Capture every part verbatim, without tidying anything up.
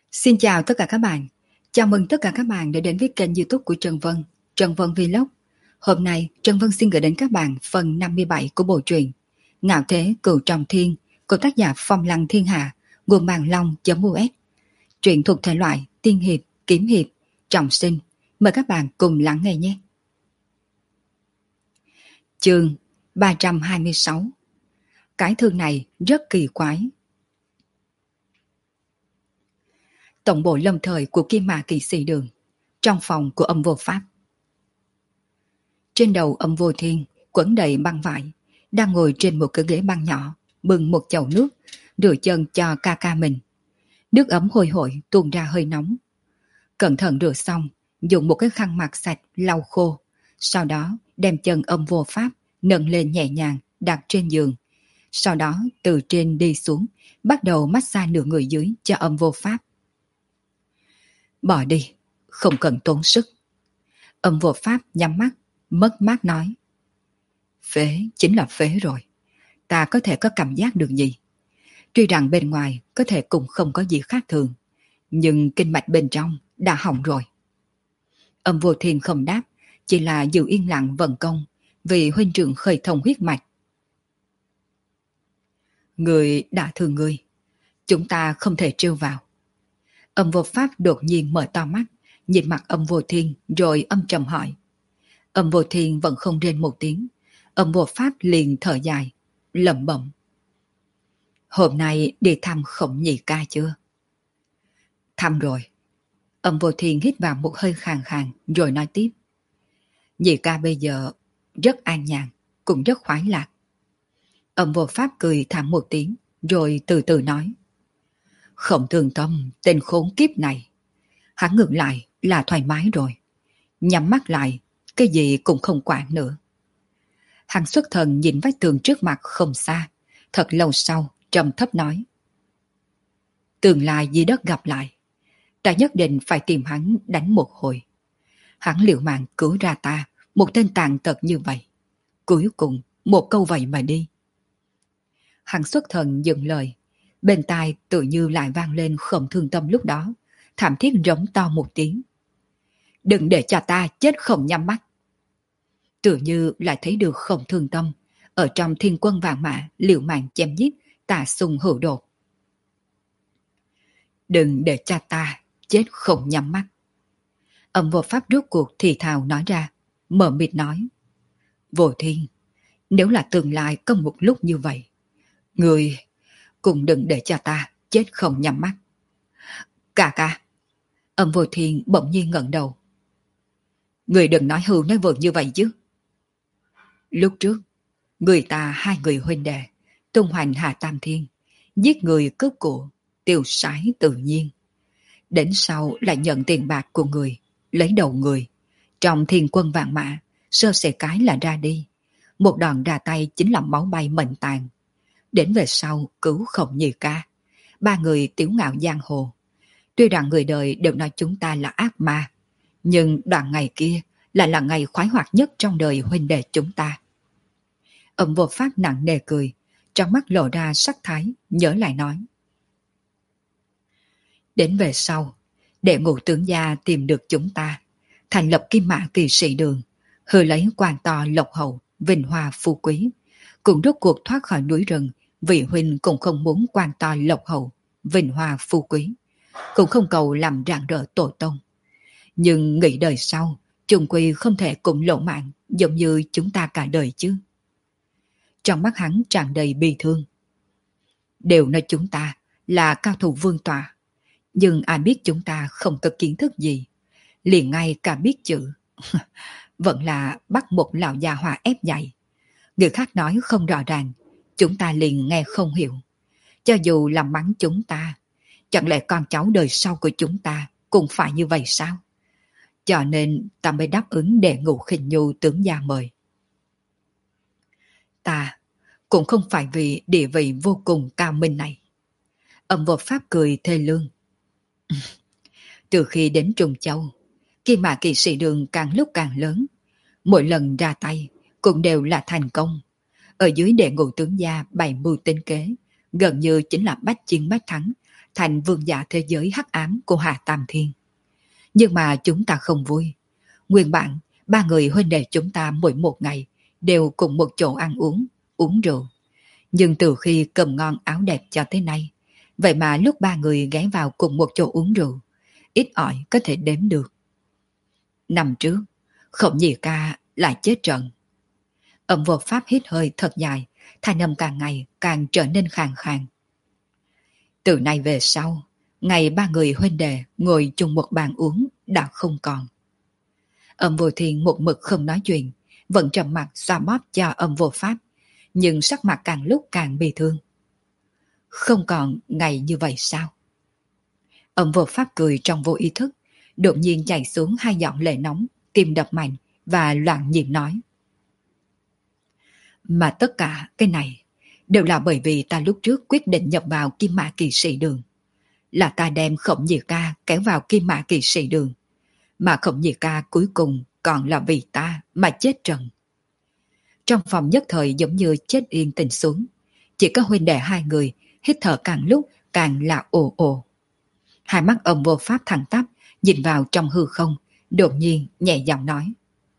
Xin chào tất cả các bạn. Chào mừng tất cả các bạn đã đến với kênh YouTube của Trần Vân, Trần Vân Vlog. Hôm nay, Trần Vân xin gửi đến các bạn phần năm mươi bảy của bộ truyện Ngạo Thế Cửu Trọng Thiên của tác giả Phong Lăng Thiên Hạ, nguồn bàn long.us. Truyện thuộc thể loại tiên hiệp, kiếm hiệp, trọng sinh. Mời các bạn cùng lắng nghe nhé. Chương ba trăm hai mươi sáu. Cái thương này rất kỳ quái. Tổng bộ lâm thời của Kim Mã Kỵ Sĩ Đường, trong phòng của Âm Vô Pháp. Trên đầu Âm Vô Thiên quấn đầy băng vải, đang ngồi trên một cái ghế băng nhỏ, bưng một chậu nước, rửa chân cho ca ca mình. Nước ấm hôi hổi tuôn ra hơi nóng. Cẩn thận rửa xong, dùng một cái khăn mặt sạch lau khô, sau đó đem chân Âm Vô Pháp nâng lên nhẹ nhàng đặt trên giường. Sau đó từ trên đi xuống, bắt đầu massage nửa người dưới cho Âm Vô Pháp. Bỏ đi, không cần tốn sức. Âm Vô Pháp nhắm mắt, mất mát nói. Phế chính là phế rồi. Ta có thể có cảm giác được gì? Tuy rằng bên ngoài có thể cũng không có gì khác thường, nhưng kinh mạch bên trong đã hỏng rồi. Âm Vô Thiên không đáp, chỉ là giữ yên lặng vận công, vì huynh trưởng khởi thông huyết mạch. Người đã thương người, chúng ta không thể trêu vào. Âm Vô Pháp đột nhiên mở to mắt, nhìn mặt Âm Vô Thiên rồi âm trầm hỏi. Âm Vô Thiên vẫn không rên một tiếng. Âm Vô Pháp liền thở dài, lẩm bẩm. Hôm nay đi thăm Khổng Nhị ca chưa? Thăm rồi. Âm Vô Thiên hít vào một hơi khàn khàn rồi nói tiếp. Nhị ca bây giờ rất an nhàn, cũng rất khoái lạc. Âm Vô Pháp cười thảm một tiếng rồi từ từ nói. Khổng Thường Tâm tên khốn kiếp này, hắn ngược lại là thoải mái rồi, nhắm mắt lại cái gì cũng không quản nữa. Hắn xuất thần nhìn vách tường trước mặt không xa, thật lâu sau trầm thấp nói. Tương lai dưới đất gặp lại, ta nhất định phải tìm hắn đánh một hồi. Hắn liều mạng cứu ra ta, một tên tàn tật như vậy, cuối cùng một câu vậy mà đi. Hắn xuất thần dừng lời, bên tai tự như lại vang lên Khổng Thường Tâm lúc đó, thảm thiết rống to một tiếng. Đừng để cho ta chết không nhắm mắt. Tự như lại thấy được Khổng Thường Tâm ở trong thiên quân vạn mã liều mạng chém giết tà xung hữu đột. Đừng để cho ta chết không nhắm mắt. Âm Vô Pháp rốt cuộc thì thào nói ra, mở mịt nói. Vô Thiên, nếu là tương lai có một lúc như vậy, người cũng đừng để cho ta chết không nhắm mắt. Cả cả. Âm Vô Thiên bỗng nhiên ngẩng đầu. Người đừng nói hưu nói vượt như vậy chứ. Lúc trước, người ta hai người huynh đệ, tung hoành Hà Tam Thiên, giết người cướp của, tiêu sái tự nhiên. Đến sau lại nhận tiền bạc của người, lấy đầu người. Trong thiên quân vạn mã, sơ sẩy cái là ra đi. Một đòn ra tay chính là máu bay mệnh tàn. Đến về sau cứu Khổng Nhị ca, ba người tiểu ngạo giang hồ. Tuy rằng người đời đều nói chúng ta là ác ma, nhưng đoạn ngày kia lại là ngày khoái hoạt nhất trong đời huynh đệ chúng ta. Âm Vô Pháp nặng nề cười, trong mắt lộ ra sắc thái, nhớ lại nói. Đến về sau, đệ ngũ tướng gia tìm được chúng ta, thành lập Kim Mã Kỵ Sĩ Đường, hứa lấy quan to lộc hậu, vinh hoa phú quý, cũng rốt cuộc thoát khỏi núi rừng. Vị huynh cũng không muốn quan to lộc hậu, vinh hoa phú quý, cũng không cầu làm rạng rỡ tổ tông. Nhưng nghĩ đời sau, chung quy không thể cùng lộ mạng giống như chúng ta cả đời chứ. Trong mắt hắn tràn đầy bi thương. Đều nói chúng ta là cao thủ vương tọa, nhưng ai biết chúng ta không có kiến thức gì, liền ngay cả biết chữ. Vẫn là bắt một lão già hòa ép dạy. Người khác nói không rõ ràng, chúng ta liền nghe không hiểu. Cho dù là mắng chúng ta, chẳng lẽ con cháu đời sau của chúng ta cũng phải như vậy sao? Cho nên ta mới đáp ứng để Ngũ Khinh Nhu tướng gia mời. Ta cũng không phải vì địa vị vô cùng cao minh này. Âm Vô Pháp cười thê lương. Từ khi đến Trùng Châu, Kim Mã Kỵ Sĩ Đường càng lúc càng lớn, mỗi lần ra tay cũng đều là thành công. Ở dưới đệ ngũ tướng gia bày mưu tính kế, gần như chính là bách chiến bách thắng, thành vương giả thế giới hắc ám của Hà Tam Thiên. Nhưng mà chúng ta không vui. Nguyên bản, ba người huynh đệ chúng ta mỗi một ngày đều cùng một chỗ ăn uống, uống rượu. Nhưng từ khi cơm ngon áo đẹp cho tới nay, vậy mà lúc ba người ghé vào cùng một chỗ uống rượu, ít ỏi có thể đếm được. Năm trước, Khổng Nhị Ca lại chết trận. Âm Vô Pháp hít hơi thật dài, thanh âm càng ngày càng trở nên khàn khàn. Từ nay về sau, ngày ba người huynh đệ ngồi chung một bàn uống đã không còn. Âm Vô Thiên một mực không nói chuyện, vẫn trầm mặt xoa bóp cho Âm Vô Pháp, nhưng sắc mặt càng lúc càng bi thương. Không còn ngày như vậy sao? Âm Vô Pháp cười trong vô ý thức, đột nhiên chảy xuống hai giọt lệ nóng, tim đập mạnh và loạn nhịp nói. Mà tất cả cái này đều là bởi vì ta lúc trước quyết định nhập vào Kim Mã Kỵ Sĩ Đường. Là ta đem Khổng Nhị Ca kéo vào Kim Mã Kỵ Sĩ Đường, mà Khổng Nhị Ca cuối cùng còn là vì ta mà chết trận. Trong phòng nhất thời giống như chết yên tĩnh xuống, chỉ có huynh đệ hai người hít thở càng lúc càng là ồ ồ. Hai mắt Âm Vô Pháp thẳng tắp nhìn vào trong hư không, đột nhiên nhẹ giọng nói.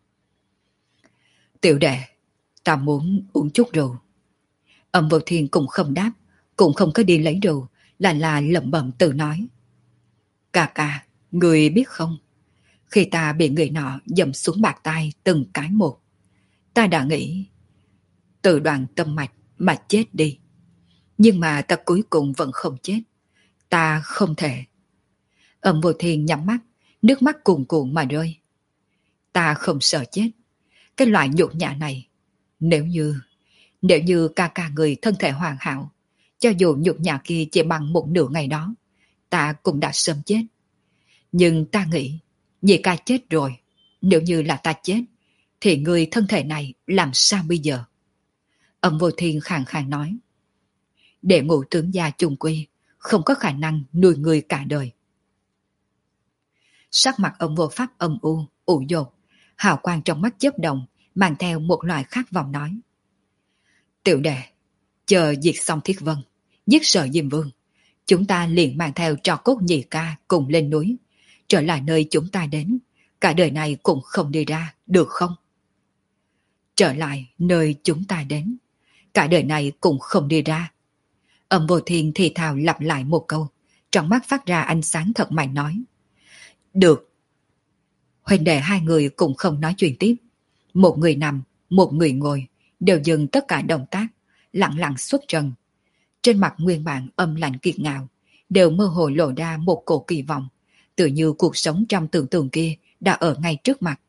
Tiểu đệ, ta muốn uống chút rượu. Âm Vô Thiên cũng không đáp, cũng không có đi lấy rượu, là là lẩm bẩm tự nói. Ca ca, người biết không, khi ta bị người nọ dầm xuống bạc tai từng cái một, ta đã nghĩ tự đoạn tâm mạch mà chết đi. Nhưng mà ta cuối cùng vẫn không chết. Ta không thể. Âm Vô Thiên nhắm mắt, nước mắt cuồn cuộn mà rơi. Ta không sợ chết. Cái loại nhục nhã này, nếu như, nếu như ca ca người thân thể hoàn hảo, cho dù nhục nhã kia chỉ bằng một nửa ngày đó, ta cũng đã sớm chết. Nhưng ta nghĩ, vì ca chết rồi, nếu như là ta chết, thì người thân thể này làm sao bây giờ? Âm Vô Thiên khàn khàn nói. Để ngũ tướng gia chung quy, không có khả năng nuôi người cả đời. Sắc mặt Âm Vô Pháp âm u, ủ dột, hào quang trong mắt chớp động, mang theo một loại khát vọng nói. Tiểu đệ, chờ diệt xong Thiết Vân, giết Sở Diêm Vương, chúng ta liền mang theo tro cốt Nhị Ca cùng lên núi, trở lại nơi chúng ta đến, cả đời này cũng không đi ra, được không? Trở lại nơi chúng ta đến, cả đời này cũng không đi ra. Âm Vô Thiên thì thào lặp lại một câu, trong mắt phát ra ánh sáng thật mạnh nói. Được. Huynh đệ hai người cũng không nói chuyện tiếp. Một người nằm, một người ngồi, đều dừng tất cả động tác, lặng lặng xuất trần. Trên mặt nguyên bản âm lạnh kiệt ngạo, đều mơ hồ lộ ra một cổ kỳ vọng, tự như cuộc sống trong tưởng tượng kia đã ở ngay trước mặt.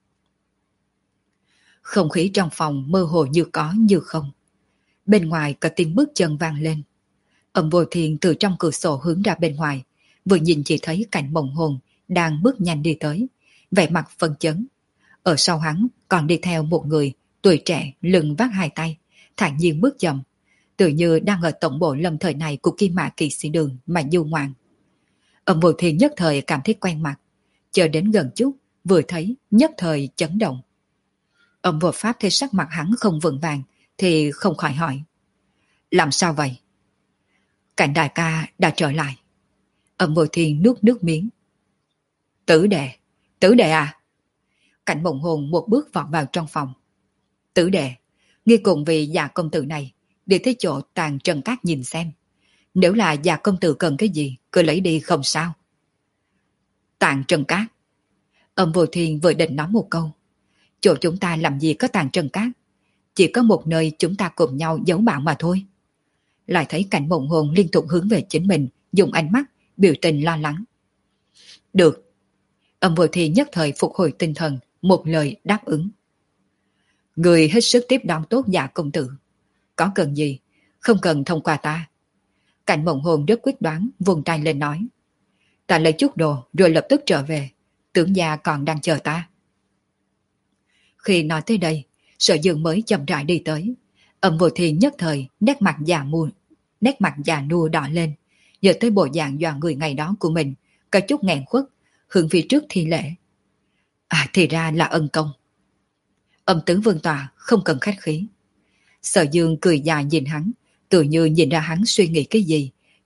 Không khí trong phòng mơ hồ như có như không. Bên ngoài có tiếng bước chân vang lên. Âm Vô Thiên từ trong cửa sổ hướng ra bên ngoài, vừa nhìn chỉ thấy cảnh Mộng Hồn đang bước nhanh đi tới, vẻ mặt phân chấn. Ở sau hắn còn đi theo một người tuổi trẻ, lưng vác hai tay, thản nhiên bước chậm, tự như đang ở tổng bộ lâm thời này của Kim Mã Kỵ Sĩ Đường mà du ngoạn. Âm Vô Thiên nhất thời cảm thấy quen mặt, chờ đến gần chút, vừa thấy nhất thời chấn động. Âm Vô Pháp thấy sắc mặt hắn không vững vàng thì không khỏi hỏi. Làm sao vậy? Cảnh đại ca đã trở lại. Âm Vô Thiên nuốt nước miếng. Tử đệ, tử đệ à? Cảnh Mộng Hồn một bước vọt vào trong phòng. Tử đệ, nghi cùng vì già công tử này, đi tới chỗ tàn trần cát nhìn xem. Nếu là già công tử cần cái gì, cứ lấy đi không sao. Tàn trần cát. Âm Vô Thiên vừa định nói một câu. Chỗ chúng ta làm gì có tàn trần cát, chỉ có một nơi chúng ta cùng nhau giấu bảo mà thôi. Lại thấy Cảnh Mộng Hồn liên tục hướng về chính mình, dùng ánh mắt, biểu tình lo lắng. Được. Âm Vô Thiên nhất thời phục hồi tinh thần, một lời đáp ứng. Người hết sức tiếp đón tốt dạ công tử. Có cần gì, không cần thông qua ta. Cảnh Mộng Hồn rất quyết đoán, vùng tay lên nói. Ta lấy chút đồ rồi lập tức trở về, tưởng gia còn đang chờ ta. Khi nói tới đây, Sở Dương mới chậm rãi đi tới. Âm Vô Thiên nhất thời nét mặt già mù, nét mặt già nua đỏ lên, nhớ tới bộ dạng dọa người ngày đó của mình, có chút nghẹn khuất, hướng phía trước thi lễ. À, thì ra là ân công. Âm tướng vương tọa không cần khách khí. Sở Dương cười dài nhìn hắn, tự như nhìn ra hắn suy nghĩ cái gì,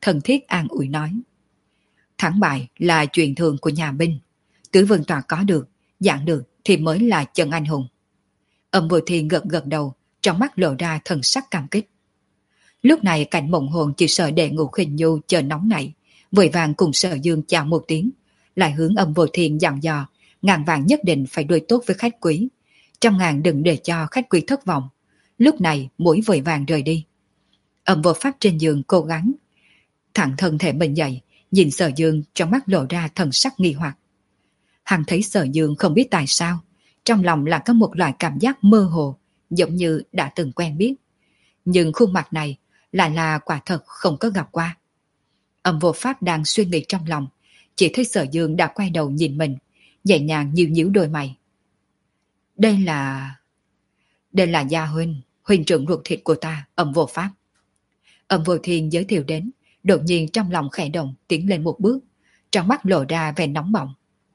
thân thiết an ủi nói. Thắng bại là chuyện thường của nhà binh. Tứ Vương Tọa có được, dạng được thì mới là chân anh hùng. Âm Vô Thiên gật gật đầu, trong mắt lộ ra thần sắc cảm kích. Lúc này Cảnh Mộng Hồn chỉ sợ Đệ Ngũ Khinh Nhu chờ nóng nảy, vội vàng cùng Sở Dương chào một tiếng, lại hướng Âm Vô Thiên dặn dò, ngàn vàng nhất định phải đối tốt với khách quý, trăm ngàn đừng để cho khách quý thất vọng. Lúc này mũi vội vàng rời đi. Âm Vô Pháp trên giường cố gắng thẳng thân thể mình dậy, nhìn Sở Dương, trong mắt lộ ra thần sắc nghi hoặc. Hắn thấy Sở Dương không biết tại sao, trong lòng là có một loại cảm giác mơ hồ, giống như đã từng quen biết. Nhưng khuôn mặt này lại là quả thật không có gặp qua. Âm Vô Pháp đang suy nghĩ trong lòng, chỉ thấy Sở Dương đã quay đầu nhìn mình, nhẹ nhàng nhíu nhíu đôi mày. Đây là... Đây là Gia Huynh, huynh trưởng ruột thịt của ta, Âm Vô Pháp. Âm Vô Thiên giới thiệu đến, đột nhiên trong lòng khẽ động, tiến lên một bước, trong mắt lộ ra vẻ nóng bỏng.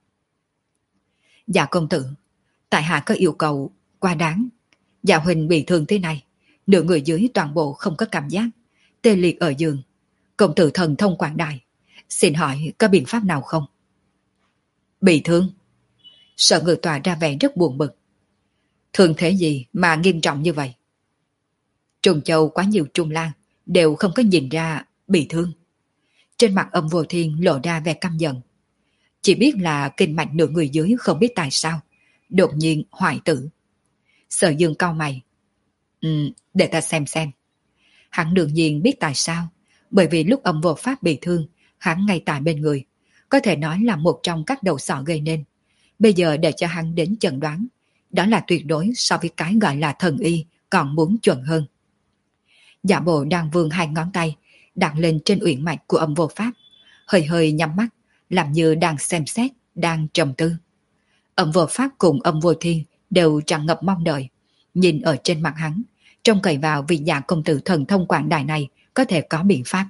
Dạ công tử, tại hạ có yêu cầu quá đáng. Dạ huynh bị thương thế này, nửa người dưới toàn bộ không có cảm giác, tê liệt ở giường. Công tử thần thông quảng đại, xin hỏi có biện pháp nào không? Bị thương? Sở Ngự tỏa ra vẻ rất buồn bực. Thương thế gì mà nghiêm trọng như vậy? Trùng Châu quá nhiều trung lang, đều không có nhìn ra bị thương. Trên mặt Âm Vô Thiên lộ ra vẻ căm giận. Chỉ biết là kinh mạch nửa người dưới không biết tại sao, đột nhiên hoại tử. Sở Dương cau mày. Ừ, để ta xem xem. Hắn đương nhiên biết tại sao, bởi vì lúc Âm Vô Pháp bị thương, hắn ngay tại bên người, có thể nói là một trong các đầu sỏ gây nên. Bây giờ để cho hắn đến chẩn đoán, đó là tuyệt đối so với cái gọi là thần y còn muốn chuẩn hơn. Giả bộ đang vươn hai ngón tay đặt lên trên uyển mạch của Âm Vô Pháp, hơi hơi nhắm mắt, làm như đang xem xét, đang trầm tư. Âm Vô Pháp cùng Âm Vô Thiên đều tràn ngập mong đợi, nhìn ở trên mặt hắn, trông cậy vào vị Dạ công tử thần thông quảng đại này có thể có biện pháp.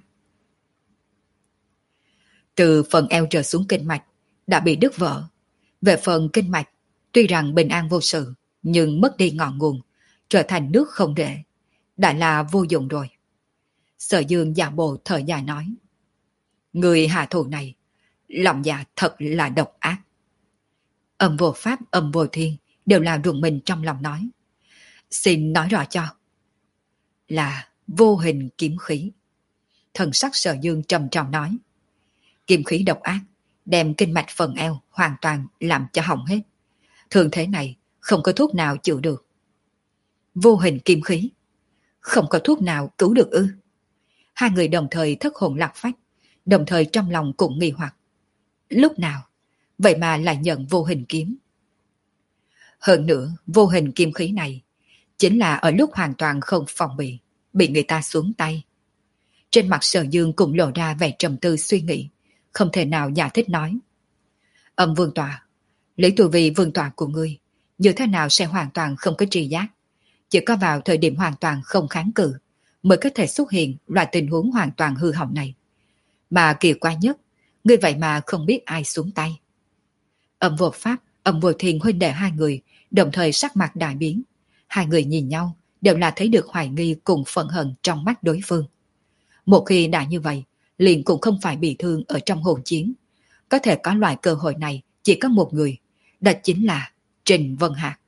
Từ phần eo trở xuống kinh mạch đã bị đứt vỡ. Về phần kinh mạch, tuy rằng bình an vô sự, nhưng mất đi ngọn nguồn, trở thành nước không rễ, đã là vô dụng rồi. Sở Dương giả bộ thở dài nói. Người hạ thủ này, lòng dạ thật là độc ác. Âm Vô Pháp, Âm Vô Thiên đều là rùng mình trong lòng nói. Xin nói rõ cho. Là vô hình kiếm khí. Thần sắc Sở Dương trầm trọng nói. Kiếm khí độc ác, đem kinh mạch phần eo hoàn toàn làm cho hỏng hết. Thường thế này không có thuốc nào chữa được. Vô hình kiếm khí, không có thuốc nào cứu được ư? Hai người đồng thời thất hồn lạc phách, đồng thời trong lòng cũng nghi hoặc. Lúc nào, vậy mà lại nhận vô hình kiếm? Hơn nữa, vô hình kiếm khí này chính là ở lúc hoàn toàn không phòng bị, bị người ta xuống tay. Trên mặt Sở Dương cũng lộ ra vẻ trầm tư suy nghĩ, không thể nào giải thích nói. Âm Vương Tọa, lấy tu vi vương tọa của ngươi, như thế nào sẽ hoàn toàn không có tri giác? Chỉ có vào thời điểm hoàn toàn không kháng cự, mới có thể xuất hiện loại tình huống hoàn toàn hư hỏng này. Mà kỳ quái nhất, ngươi vậy mà không biết ai xuống tay. Âm Vô Pháp, Âm Vô Thiên huynh đệ hai người, đồng thời sắc mặt đại biến. Hai người nhìn nhau, đều là thấy được hoài nghi cùng phẫn hận trong mắt đối phương. Một khi đã như vậy, liền cũng không phải bị thương ở trong hỗn chiến. Có thể có loại cơ hội này chỉ có một người, đó chính là Trình Vân Hạc.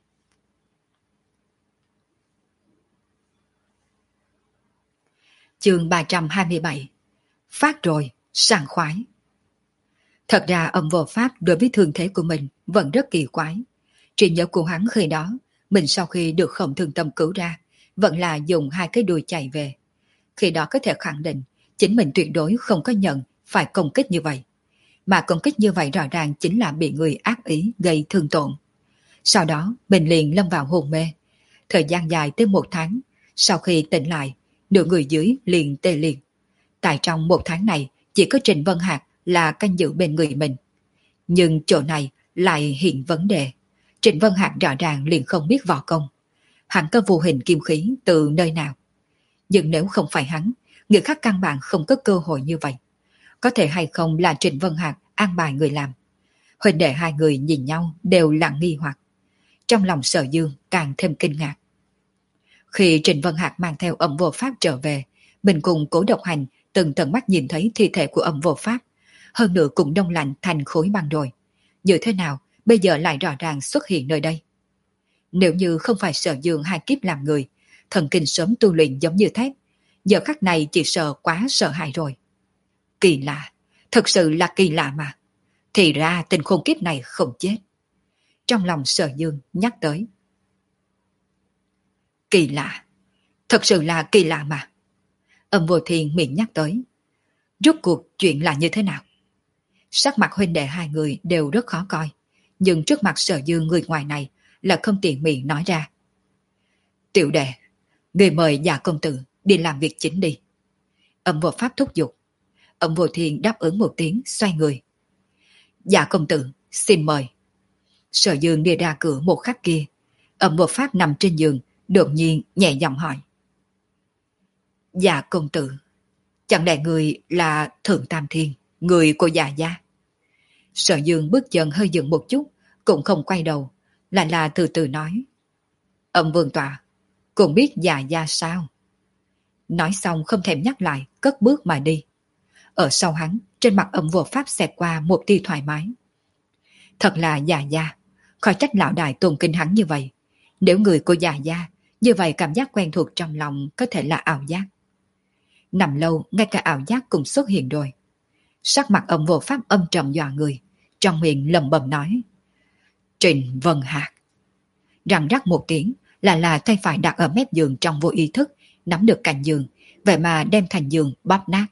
Chương ba trăm hai mươi bảy. Phát rồi, sảng khoái. Thật ra Âm Vô Pháp đối với thương thế của mình vẫn rất kỳ quái. Trí nhớ của hắn khi đó, mình sau khi được Khổng Thương Tâm cứu ra, vẫn là dùng hai cái đuôi chạy về. Khi đó có thể khẳng định, chính mình tuyệt đối không có nhận phải công kích như vậy. Mà công kích như vậy rõ ràng chính là bị người ác ý gây thương tổn. Sau đó, mình liền lâm vào hôn mê. Thời gian dài tới một tháng, sau khi tỉnh lại, nửa người dưới liền tê liệt. Tại trong một tháng này, chỉ có Trịnh Vân Hạc là canh giữ bên người mình. Nhưng chỗ này lại hiện vấn đề. Trịnh Vân Hạc rõ ràng liền không biết võ công. Hắn có vô hình kim khí từ nơi nào? Nhưng nếu không phải hắn, người khác căn bản không có cơ hội như vậy. Có thể hay không là Trịnh Vân Hạc an bài người làm? Huynh đệ hai người nhìn nhau đều lặng nghi hoặc. Trong lòng Sở Dương càng thêm kinh ngạc. Khi Trịnh Vân Hạc mang theo Âm Vô Pháp trở về, mình cùng Cố Độc Hành từng tận mắt nhìn thấy thi thể của Âm Vô Pháp, hơn nữa cũng đông lạnh thành khối băng rồi. Như thế nào bây giờ lại rõ ràng xuất hiện nơi đây? Nếu như không phải Sở Dương hai kiếp làm người, thần kinh sớm tu luyện giống như thép, giờ khắc này chỉ sợ quá sợ hãi rồi. Kỳ lạ, thật sự là kỳ lạ mà. Thì ra tên khôn kiếp này không chết. Trong lòng Sở Dương nhắc tới. Kỳ lạ, thật sự là kỳ lạ mà. Âm Vô Thiên miệng nhắc tới. Rốt cuộc chuyện là như thế nào? Sắc mặt huynh đệ hai người đều rất khó coi, nhưng trước mặt Sở Dương người ngoài này là không tiện miệng nói ra. Tiểu đệ, người mời Dạ công tử đi làm việc chính đi. Âm Vô Pháp thúc giục. Âm Vô Thiên đáp ứng một tiếng, xoay người. Dạ công tử, xin mời. Sở Dương đi ra cửa một khắc kia, Âm Vô Pháp nằm trên giường, đột nhiên nhẹ giọng hỏi. Dạ công tử, chẳng lẽ người là Thượng Tam Thiên, người của Dạ gia? Sở Dương bước chân hơi dừng một chút, cũng không quay đầu, lại là từ từ nói. Âm vương tọa, cũng biết Dạ gia sao? Nói xong không thèm nhắc lại, cất bước mà đi. Ở sau hắn, trên mặt Âm Vô Pháp xẹt qua một tia thoải mái. Thật là Dạ gia, khỏi trách lão đại tôn kính hắn như vậy. Nếu người của Dạ gia, như vậy cảm giác quen thuộc trong lòng có thể là ảo giác. Nằm lâu, ngay cả ảo giác cũng xuất hiện rồi. Sắc mặt Âm Vô Pháp âm trầm dọa người, trong miệng lẩm bẩm nói. Trình Vân Hạc. Răng rắc một tiếng, là là tay phải đặt ở mép giường trong vô ý thức, nắm được cạnh giường, vậy mà đem thành giường bóp nát.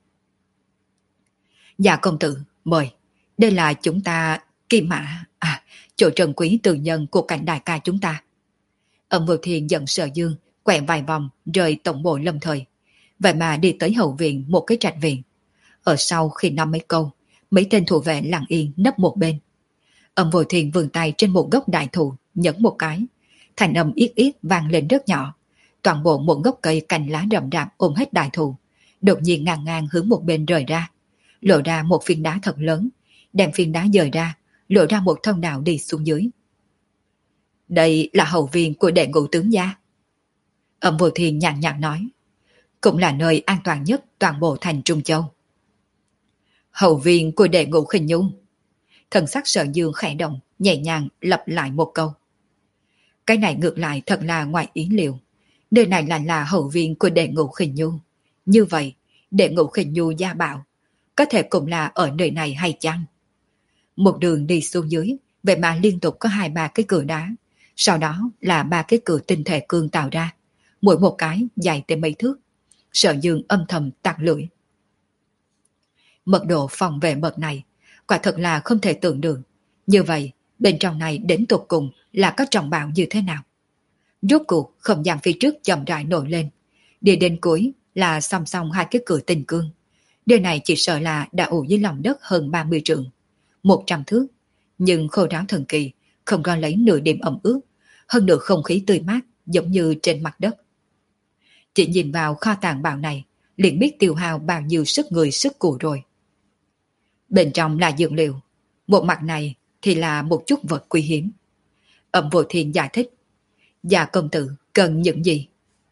Dạ công tử, mời. Đây là chúng ta, Kim Mã, à, chỗ trần quý từ nhân của cảnh đại ca chúng ta. Âm Vô Thiên giận Sở Dương, quẹo vài vòng, rời tổng bộ lâm thời. Vậy mà đi tới hậu viện một cái trạch viện. Ở sau khi nói mấy câu, mấy tên thủ vệ lặng yên nấp một bên. Âm Vô Thiên vươn tay trên một gốc đại thụ, nhấn một cái. Thành âm ít ít vang lên rất nhỏ. Toàn bộ một gốc cây cành lá rậm rạp ôm hết đại thụ. Đột nhiên ngang ngang hướng một bên rời ra. Lộ ra một phiến đá thật lớn. Đem phiến đá dời ra, lộ ra một thông đạo đi xuống dưới. Đây là hậu viện của đệ ngũ tướng gia. Âm Vô Thiên nhàn nhạt nói. Cũng là nơi an toàn nhất toàn bộ thành Trung Châu. Hậu viện của đệ ngũ Khinh Nhung. Thần sắc Sở Dương khẽ động, nhẹ nhàng lặp lại một câu. Cái này ngược lại thật là ngoài ý liệu. Nơi này lại là hậu viện của đệ ngũ Khinh Nhung. Như vậy, đệ ngũ Khinh Nhung gia bảo, có thể cũng là ở nơi này hay chăng? Một đường đi xuống dưới, vậy mà liên tục có hai ba cái cửa đá. Sau đó là ba cái cửa tinh thể cương tạo ra. Mỗi một cái dài tới mấy thước. Sở Dương âm thầm tạc lưỡi. Mật độ phòng vệ mật này quả thật là không thể tưởng được. Như vậy, bên trong này đến tột cùng là có trọng bảo như thế nào? Rốt cuộc không gian phía trước chậm rãi nổi lên. Đi đến cuối là song song hai cái cửa tinh cương. Nơi này chỉ sợ là đã ủ dưới lòng đất hơn ba mươi trượng, một trăm thước. Nhưng khô ráo thần kỳ, không có lấy nửa điểm ẩm ướt, hơn nửa không khí tươi mát giống như trên mặt đất. Chỉ nhìn vào kho tàng bảo này, liền biết tiêu hao bao nhiêu sức người sức của rồi. Bên trong là dược liệu, một mặt này thì là một chút vật quý hiếm. Âm Vô Thiên giải thích. Dạ công tử cần những gì?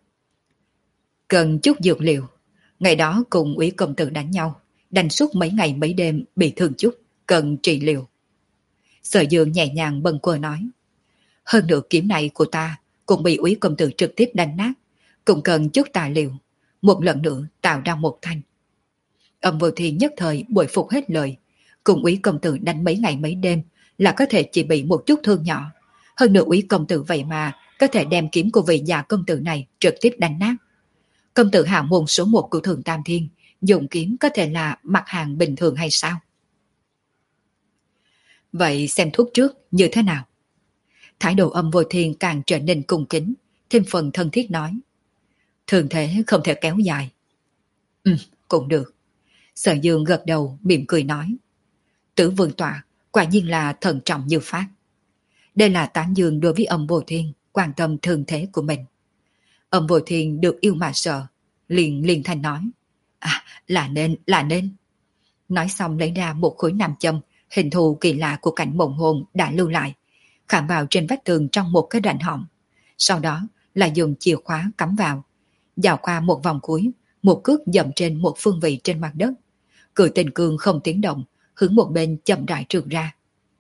Cần chút dược liệu. Ngày đó cùng úy công tử đánh nhau, đánh suốt mấy ngày mấy đêm bị thương chút, cần trị liệu. Sở Dương nhẹ nhàng bâng quơ nói. Hơn nữa kiếm này của ta cũng bị úy công tử trực tiếp đánh nát, cũng cần chút tài liệu, một lần nữa tạo ra một thanh. Âm Vô Thiên nhất thời bội phục hết lời, cùng úy công tử đánh mấy ngày mấy đêm là có thể chỉ bị một chút thương nhỏ. Hơn nữa úy công tử vậy mà có thể đem kiếm của vị già công tử này trực tiếp đánh nát. Công tử hào môn số một của Thượng Tam Thiên, dùng kiếm có thể là mặt hàng bình thường hay sao? Vậy xem thuốc trước như thế nào? Thái độ Âm Vô Thiên càng trở nên cung kính, thêm phần thân thiết nói. Thường thế không thể kéo dài. Ừ, cũng được. Sở Dương gật đầu mỉm cười nói. Tử vương tọa quả nhiên là thận trọng như phát. Đây là tán dương đối với Âm Vô Thiên, quan tâm thường thế của mình. Âm Vô Thiên được yêu mà sợ, liền liền thanh nói. À, là nên, là nên. Nói xong lấy ra một khối nam châm, hình thù kỳ lạ của cảnh mộng hồn đã lưu lại, khảm vào trên vách tường trong một cái rãnh họng. Sau đó là dùng chìa khóa cắm vào, dạo qua một vòng cuối, một cước dậm trên một phương vị trên mặt đất. Cự Tình Cương không tiếng động, hướng một bên chậm rãi trượt ra.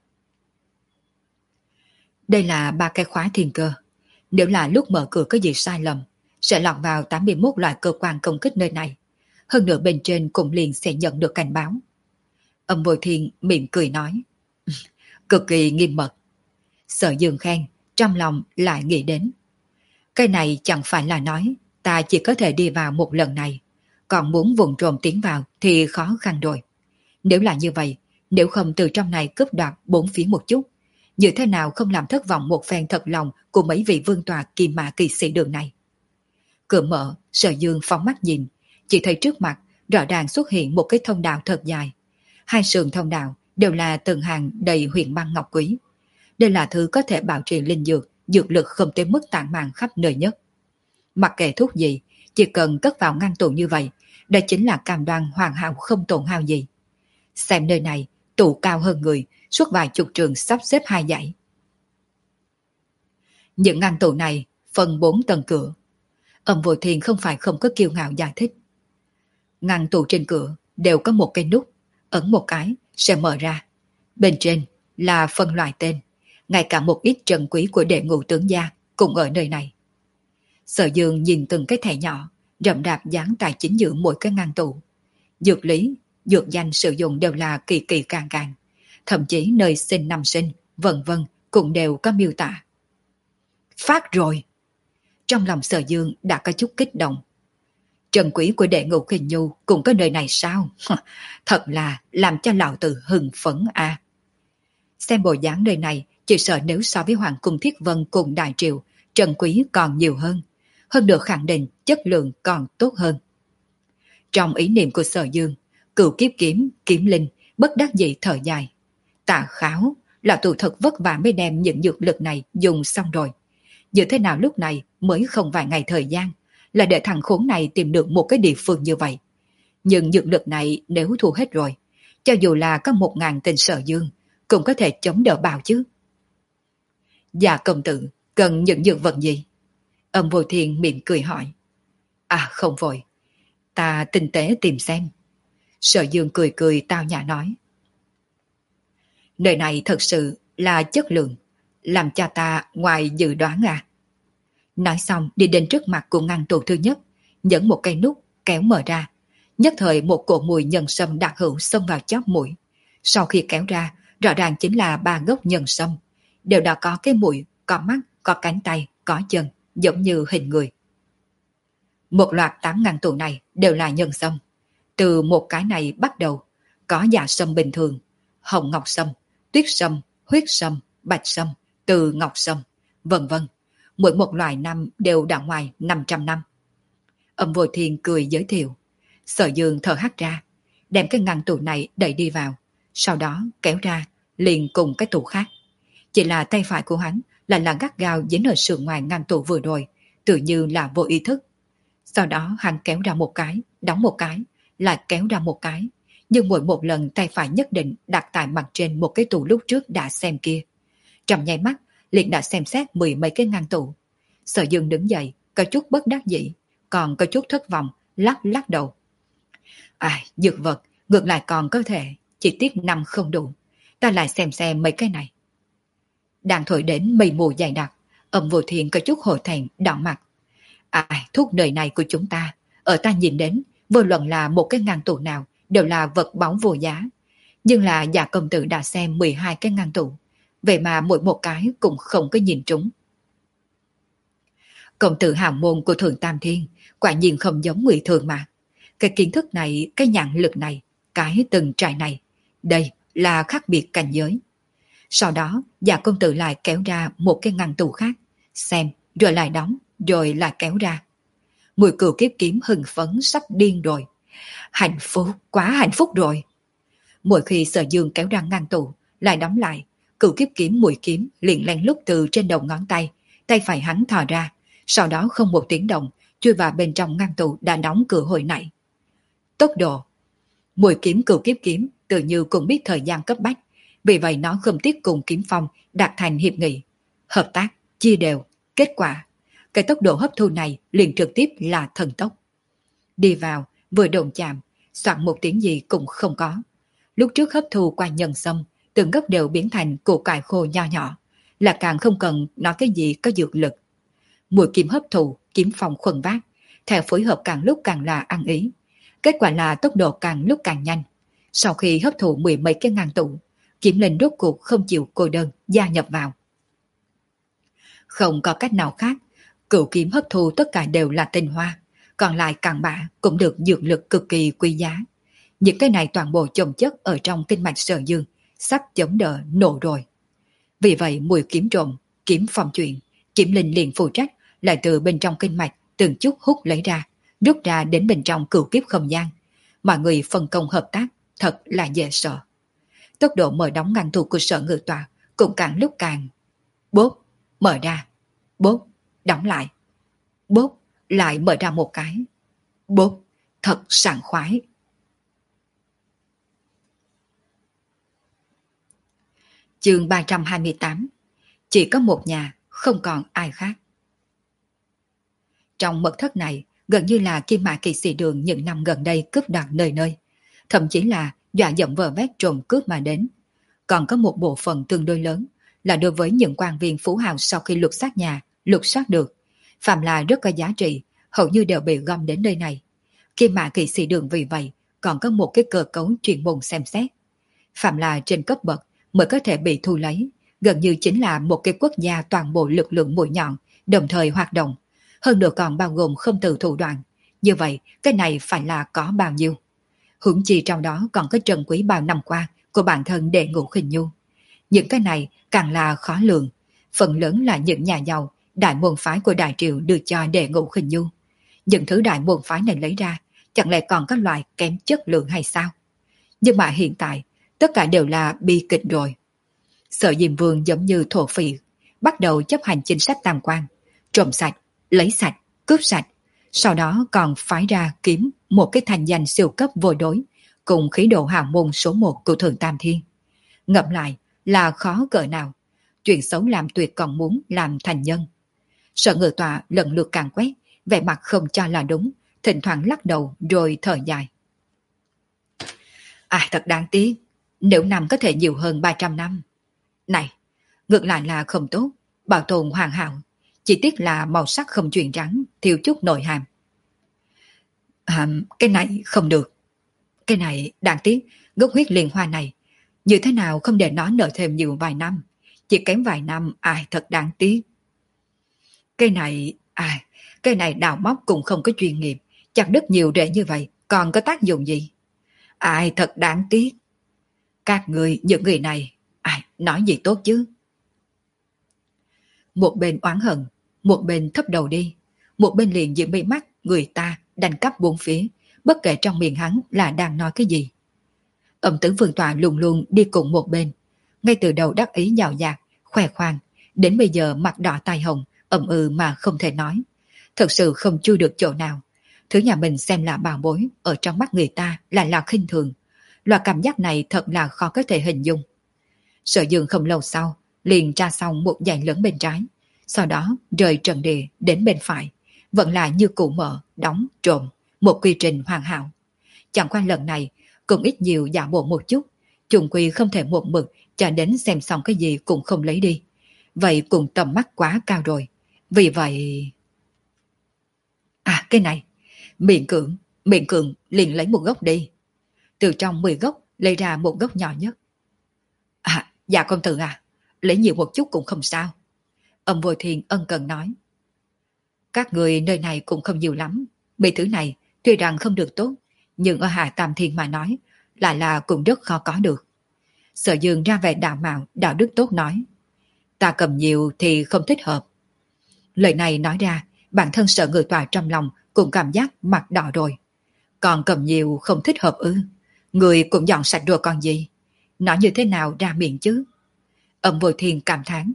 Đây là ba cái khóa thiên cơ. Nếu là lúc mở cửa có gì sai lầm, sẽ lọt vào tám mươi mốt loại cơ quan công kích nơi này. Hơn nữa bên trên cũng liền sẽ nhận được cảnh báo. Âm Vô Thiên miệng cười nói. Cực kỳ nghiêm mật. Sở Dương khen, trong lòng lại nghĩ đến. Cái này chẳng phải là nói ta chỉ có thể đi vào một lần này, còn muốn vùng trộm tiến vào thì khó khăn rồi. Nếu là như vậy, nếu không từ trong này cướp đoạt bốn phía một chút, như thế nào không làm thất vọng một phen thật lòng của mấy vị vương tòa kim mã kỳ sĩ đường này. Cửa mở, Sở Dương phóng mắt nhìn, chỉ thấy trước mặt rõ ràng xuất hiện một cái thông đạo thật dài. Hai sườn thông đạo đều là từng hàng đầy huyền băng ngọc quý. Đây là thứ có thể bảo trì linh dược, dược lực không tới mức tản mạn khắp nơi nhất. Mặc kệ thuốc gì, chỉ cần cất vào ngăn tủ như vậy, đây chính là cam đoan hoàn hảo không tổn hao gì. Xem nơi này, tủ cao hơn người, suốt vài chục trường sắp xếp hai dãy. Những ngăn tủ này phân bốn tầng cửa. Âm Vô Thiên không phải không có kiêu ngạo giải thích. Ngăn tủ trên cửa đều có một cái nút, ấn một cái sẽ mở ra. Bên trên là phân loại tên, ngay cả một ít trần quý của đệ ngũ tướng gia cũng ở nơi này. Sở Dương nhìn từng cái thẻ nhỏ, rậm rạp dán tại chính giữa mỗi cái ngăn tủ. Dược lý, dược danh sử dụng đều là kỳ kỳ càng càng, thậm chí nơi sinh năm sinh, vân vân cũng đều có miêu tả. Phát rồi! Trong lòng Sở Dương đã có chút kích động. Trần quý của đệ ngũ Kình Nhu cũng có nơi này sao? Thật là làm cho lão tử hưng phấn à. Xem bộ dáng nơi này, chỉ sợ nếu so với Hoàng Cung Thiết Vân cùng Đại Triều, trần quý còn nhiều hơn. Hơn được khẳng định chất lượng còn tốt hơn. Trong ý niệm của Sở Dương, Cửu Kiếp Kiếm, Kiếm Linh, bất đắc dĩ thở dài. Tạ Kháo, lão tử thật vất vả mới đem những dược lực này dùng xong rồi. Như thế nào lúc này mới không vài ngày thời gian, là để thằng khốn này tìm được một cái địa phương như vậy. Nhưng dược lực này nếu thu hết rồi, cho dù là có một ngàn tên Sở Dương, cũng có thể chống đỡ bao chứ. Dạ công tử, cần những dược vật gì? Âm Vô Thiên miệng cười hỏi. À không vội, ta tinh tế tìm xem. Sở Dương cười cười tao nhã nói. Nơi này thật sự là chất lượng, làm cho ta ngoài dự đoán à. Nói xong đi đến trước mặt của ngăn tủ thứ nhất, nhấn một cây nút kéo mở ra. Nhất thời một cỗ mùi nhân sâm đặc hữu xông vào chóp mũi. Sau khi kéo ra, rõ ràng chính là ba gốc nhân sâm, đều đã có cái mũi, có mắt, có cánh tay, có chân, giống như hình người. Một loạt tám ngăn tủ này đều là nhân sâm. Từ một cái này bắt đầu, có dạ sâm bình thường, hồng ngọc sâm, tuyết sâm, huyết sâm, bạch sâm, từ ngọc sâm, vân vân. Mỗi một loài năm đều đã ngoài năm trăm năm. Âm Vô Thiên cười giới thiệu. Sở Dương thở hắt ra, đem cái ngăn tủ này đẩy đi vào, sau đó kéo ra, liền cùng cái tủ khác. Chỉ là tay phải của hắn là là gắt gao dính ở sườn ngoài ngăn tủ vừa rồi, tự như là vô ý thức. Sau đó hắn kéo ra một cái, đóng một cái, lại kéo ra một cái, nhưng mỗi một lần tay phải nhất định đặt tại mặt trên một cái tủ lúc trước đã xem kia. Trong nháy mắt, liền đã xem xét mười mấy cái ngăn tủ. Sở Dương đứng dậy, có chút bất đắc dĩ, còn có chút thất vọng, lắc lắc đầu. À, dược vật, ngược lại còn có thể, chỉ tiếc năm không đủ. Ta lại xem xem mấy cái này. Đang thổi đến mây mù dày đặc, Âm Vô Thiên có chút hồi thẹn đỏ mặt. À, thuốc đời này của chúng ta, ở ta nhìn đến, vô luận là một cái ngăn tủ nào, đều là vật báu vô giá. Nhưng là Dạ công tử đã xem mười hai cái ngăn tủ, vậy mà mỗi một cái cũng không có nhìn trúng. Công tử hào môn của Thượng Tam Thiên, quả nhiên không giống người thường mà. Cái kiến thức này, cái nhãn lực này, cái từng trại này, đây là khác biệt cảnh giới. Sau đó, Dạ công tử lại kéo ra một cái ngăn tủ khác, xem, rồi lại đóng, rồi lại kéo ra. Mùi Cửu Kiếp Kiếm hưng phấn sắp điên rồi. Hạnh phúc, quá hạnh phúc rồi. Mỗi khi Sở Dương kéo ra ngăn tủ, lại đóng lại, Cửu Kiếp Kiếm mùi kiếm liền lén lút từ trên đầu ngón tay, tay phải hắn thò ra, sau đó không một tiếng động, chui vào bên trong ngăn tủ đã đóng cửa hồi nãy. Tốc độ. Mùi kiếm Cửu Kiếp Kiếm tự như cũng biết thời gian cấp bách, vì vậy nó không tiếc cùng Kiếm Phong đạt thành hiệp nghị, hợp tác, chia đều. Kết quả, cái tốc độ hấp thu này liền trực tiếp là thần tốc. Đi vào, vừa đụng chạm, soạn một tiếng gì cũng không có. Lúc trước hấp thu qua nhân sâm, từng gốc đều biến thành củ cải khô nho nhỏ, là càng không cần nói cái gì có dược lực. Mùi kiếm hấp thụ, kiếm phòng khuẩn vác, theo phối hợp càng lúc càng là ăn ý. Kết quả là tốc độ càng lúc càng nhanh. Sau khi hấp thụ mười mấy cái ngàn tụ, kiếm linh rốt cuộc không chịu cô đơn, gia nhập vào. Không có cách nào khác, cửu kiếm hấp thu tất cả đều là tinh hoa, còn lại cặn bã cũng được dược lực cực kỳ quý giá. Những cái này toàn bộ chồng chất ở trong kinh mạch Sở Dương, sắp chống đỡ nổ rồi. Vì vậy mùi kiếm trộm, kiếm phòng chuyện, kiếm linh liền phụ trách lại từ bên trong kinh mạch từng chút hút lấy ra, rút ra đến bên trong cửu kiếp không gian. Mọi người phân công hợp tác, thật là dễ sợ. Tốc độ mở đóng ngăn tủ của Sở Ngự Tọa cũng càng lúc càng bốp, mở ra, bốp, đóng lại, bốp, lại mở ra một cái, bốp, thật sảng khoái. Chương ba trăm hai mươi tám. Chỉ có một nhà, không còn ai khác. Trong mật thất này, gần như là Kim Mã Kỵ Sĩ Đường những năm gần đây cướp đoạt nơi nơi, thậm chí là dọa dẫm vờ vét trộm cướp mà đến. Còn có một bộ phận tương đối lớn là đối với những quan viên phú hào sau khi lục soát nhà, lục soát được, phạm là rất có giá trị, hầu như đều bị gom đến nơi này. Kim Mã Kỵ Sĩ Đường vì vậy còn có một cái cơ cấu chuyên môn xem xét. Phạm là trên cấp bậc mới có thể bị thu lấy, gần như chính là một cái quốc gia toàn bộ lực lượng mũi nhọn, đồng thời hoạt động, hơn nữa còn bao gồm không từ thủ đoạn. Như vậy, cái này phải là có bao nhiêu? Huống chi trong đó còn có trần quý bao năm qua của bản thân Đệ Ngũ Khinh Nhu. Những cái này càng là khó lường, phần lớn là những nhà giàu, đại môn phái của Đại Triều đưa cho Đệ Ngũ Khinh Nhu. Những thứ đại môn phái này lấy ra, chẳng lẽ còn có loại kém chất lượng hay sao? Nhưng mà hiện tại, tất cả đều là bi kịch rồi. Sở Diêm Vương giống như thổ phỉ, bắt đầu chấp hành chính sách tam quan, trộm sạch, lấy sạch, cướp sạch, sau đó còn phái ra kiếm một cái thành danh siêu cấp vô đối, cùng khí độ hào môn số một của Thượng Tam Thiên. Ngẫm lại là khó cỡ nào, chuyện xấu làm tuyệt còn muốn làm thành nhân. Sở Ngự Tọa lần lượt càng quét, vẻ mặt không cho là đúng, thỉnh thoảng lắc đầu rồi thở dài. À, thật đáng tiếc, nếu năm có thể nhiều hơn ba trăm năm. Này, ngược lại là không tốt, bảo tồn hoàn hảo, chỉ tiếc là màu sắc không chuyển trắng, thiếu chút nội hàm. À, cái này không được. Cái này đáng tiếc, gốc huyết liền hoa này, như thế nào không để nó nở thêm nhiều vài năm, chỉ kém vài năm, ai thật đáng tiếc. Cái này, ai, cái này đào móc cũng không có chuyên nghiệp, chặt đứt nhiều rễ như vậy, còn có tác dụng gì? Ai thật đáng tiếc. Các người, những người này, ai nói gì tốt chứ? Một bên oán hận, một bên thấp đầu đi, một bên liền giữ mi mắt người ta đánh cắp bốn phía, bất kể trong miệng hắn là đang nói cái gì. Ẩm Tử Vương Tọa luôn luôn đi cùng một bên, ngay từ đầu đắc ý nhào nhạt, khoe khoang, đến bây giờ mặt đỏ tai hồng, ậm ừ mà không thể nói. Thật sự không chui được chỗ nào. Thứ nhà mình xem là bảo bối, ở trong mắt người ta lại là khinh thường. Loại cảm giác này thật là khó có thể hình dung. Sở Dương không lâu sau, liền tra xong một dãy lớn bên trái, sau đó rời trận địa đến bên phải, vẫn là như cũ mở, đóng, trộn, một quy trình hoàn hảo. Chẳng qua lần này, cũng ít nhiều giả bộ một chút, chung quy không thể một mực cho đến xem xong cái gì cũng không lấy đi. Vậy cũng tầm mắt quá cao rồi. Vì vậy... À, cái này, miệng cưỡng, miệng cưỡng liền lấy một gốc đi. Từ trong mười gốc lấy ra một gốc nhỏ nhất. À, dạ công tử à, lấy nhiều một chút cũng không sao. Âm Vô Thiên ân cần nói. Các người nơi này cũng không nhiều lắm. Mấy thứ này tuy rằng không được tốt, nhưng ở Hạ Tam Thiên mà nói, lại là cũng rất khó có được. Sở Dương ra vẻ đạo mạo, đạo đức tốt nói. Ta cầm nhiều thì không thích hợp. Lời này nói ra, bản thân Sở Ngự Tọa trong lòng cũng cảm giác mặt đỏ rồi. Còn cầm nhiều không thích hợp ư? Người cũng dọn sạch rồi còn gì? Nói như thế nào ra miệng chứ? Âm Vô Thiên cảm thán.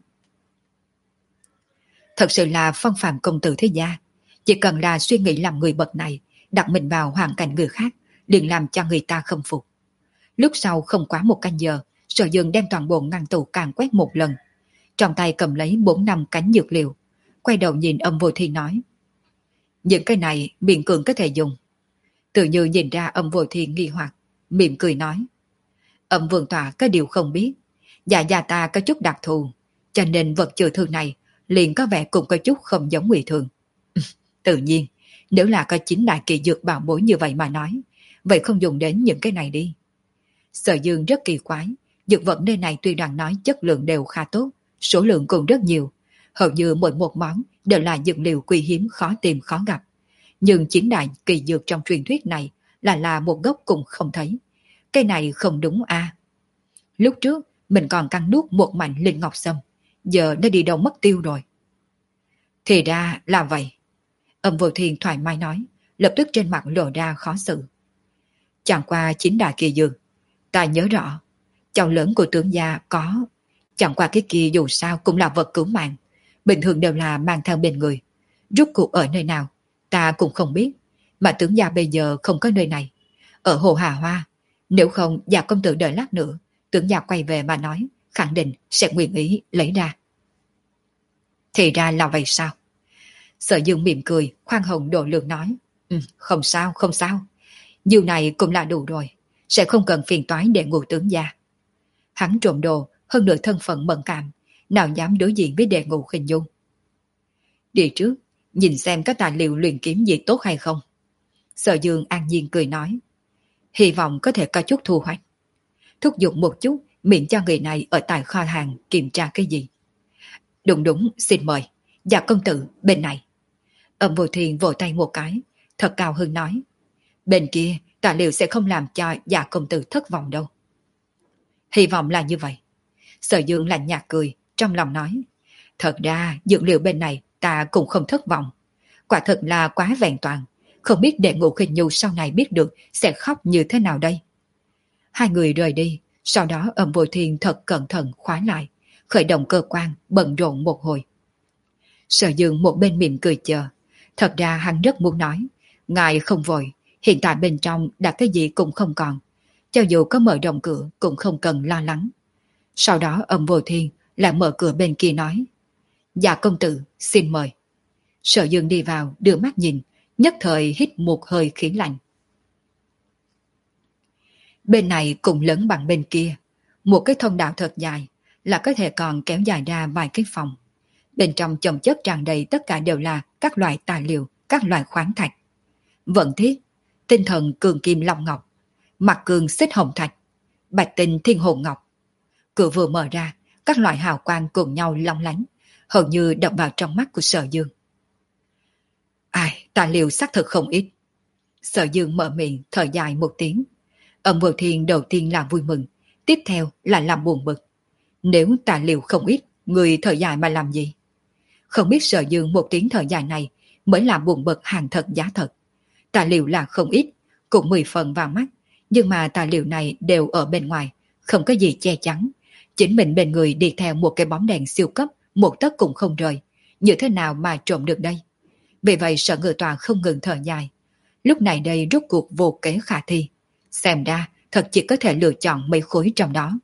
Thật sự là phong phạm công tử thế gia. Chỉ cần là suy nghĩ làm người bậc này, đặt mình vào hoàn cảnh người khác, liền làm cho người ta khâm phục. Lúc sau không quá một canh giờ, Sở Dương đem toàn bộ ngăn tủ càng quét một lần. Trong tay cầm lấy bốn năm cánh dược liệu, quay đầu nhìn Âm Vô Thiên nói. Những cái này miệng cường có thể dùng. Tự như nhìn ra Âm Vô Thiên nghi hoặc, mỉm cười nói. Âm Vương Tọa có điều không biết, dạ gia ta có chút đặc thù, cho nên vật chữa thương này liền có vẻ cũng có chút không giống người thường. Tự nhiên, nếu là có chính đại kỳ dược bảo bối như vậy mà nói, vậy không dùng đến những cái này đi. Sở Dương rất kỳ quái, dược vật nơi này tuy rằng nói chất lượng đều khá tốt, số lượng cũng rất nhiều, hầu như mỗi một món đều là dược liệu quý hiếm khó tìm khó gặp. Nhưng chính đại kỳ dược trong truyền thuyết này là là một gốc cũng không thấy. Cái này không đúng a. À. Lúc trước mình còn cắn nuốt một mảnh linh ngọc sâm, giờ nó đi đâu mất tiêu rồi. Thì ra là vậy. Âm Vô Thiên thoải mái nói, lập tức trên mặt lộ ra khó xử. Chẳng qua chính đại kỳ dược, ta nhớ rõ, cháu lớn của tướng gia có, chẳng qua cái kia dù sao cũng là vật cứu mạng, bình thường đều là mang theo bên người. Rốt cuộc ở nơi nào, ta cũng không biết, mà tướng gia bây giờ không có nơi này, ở Hồ Hà Hoa. Nếu không, gia công tử đợi lát nữa, tướng gia quay về mà nói, khẳng định sẽ nguyện ý lấy ra. Thì ra là vậy sao? Sở Dương mỉm cười, khoan hồng độ lượng nói, ừ, không sao, không sao. Điều này cũng là đủ rồi, sẽ không cần phiền toái để ngụ tướng gia. Hắn trộm đồ, hơn nửa thân phận mẫn cảm, nào dám đối diện với đệ ngũ Khinh Dung. Đi trước, nhìn xem có tài liệu luyện kiếm gì tốt hay không. Sở Dương an nhiên cười nói, hy vọng có thể có chút thu hoạch. Thúc giục một chút, miễn cho người này ở tại kho hàng kiểm tra cái gì. Đúng đúng, xin mời, dạ công tử, bên này. Âm Vô Thiên vỗ tay một cái, thật cao hứng nói, bên kia tài liệu sẽ không làm cho dạ công tử thất vọng đâu. Hy vọng là như vậy. Sở Dương lạnh nhạt cười, trong lòng nói, thật ra dược liệu bên này ta cũng không thất vọng. Quả thật là quá vẹn toàn, không biết đệ ngũ Khinh Nhu sau này biết được sẽ khóc như thế nào đây. Hai người rời đi, sau đó Âm Vô Thiên thật cẩn thận khóa lại, khởi động cơ quan, bận rộn một hồi. Sở Dương một bên mỉm cười chờ, thật ra hắn rất muốn nói, ngài không vội, hiện tại bên trong đã cái gì cũng không còn, cho dù có mở rộng cửa cũng không cần lo lắng. Sau đó Âm Vô Thiên lại mở cửa bên kia nói, dạ công tử, xin mời. Sở Dương đi vào, đưa mắt nhìn, nhất thời hít một hơi khí lạnh. Bên này cũng lớn bằng bên kia, một cái thông đạo thật dài, là có thể còn kéo dài ra vài cái phòng. Bên trong chồng chất tràn đầy tất cả đều là các loại tài liệu, các loại khoáng thạch. Vận thiết, tinh thần cường kim long ngọc, mặt cường xích hồng thạch, bạch tinh thiên hồn ngọc. Cửa vừa mở ra, các loại hào quang cùng nhau long lánh, hầu như đập vào trong mắt của Sở Dương. Ai, tài liệu xác thực không ít. Sở Dương mở miệng thở dài một tiếng. Âm Vô Thiên đầu tiên là vui mừng, tiếp theo là làm buồn bực. Nếu tài liệu không ít, người thở dài mà làm gì? Không biết Sở Dương một tiếng thở dài này mới là buồn bực hàng thật giá thật. Tài liệu là không ít, cũng mười phần vào mắt, nhưng mà tài liệu này đều ở bên ngoài, không có gì che chắn. Chính mình bên người đi theo một cái bóng đèn siêu cấp, một tấc cũng không rời. Như thế nào mà trộm được đây? Vì vậy Sở Ngự Tòa không ngừng thở dài. Lúc này đây rốt cuộc vô kế khả thi. Xem ra thật chỉ có thể lựa chọn mấy khối trong đó.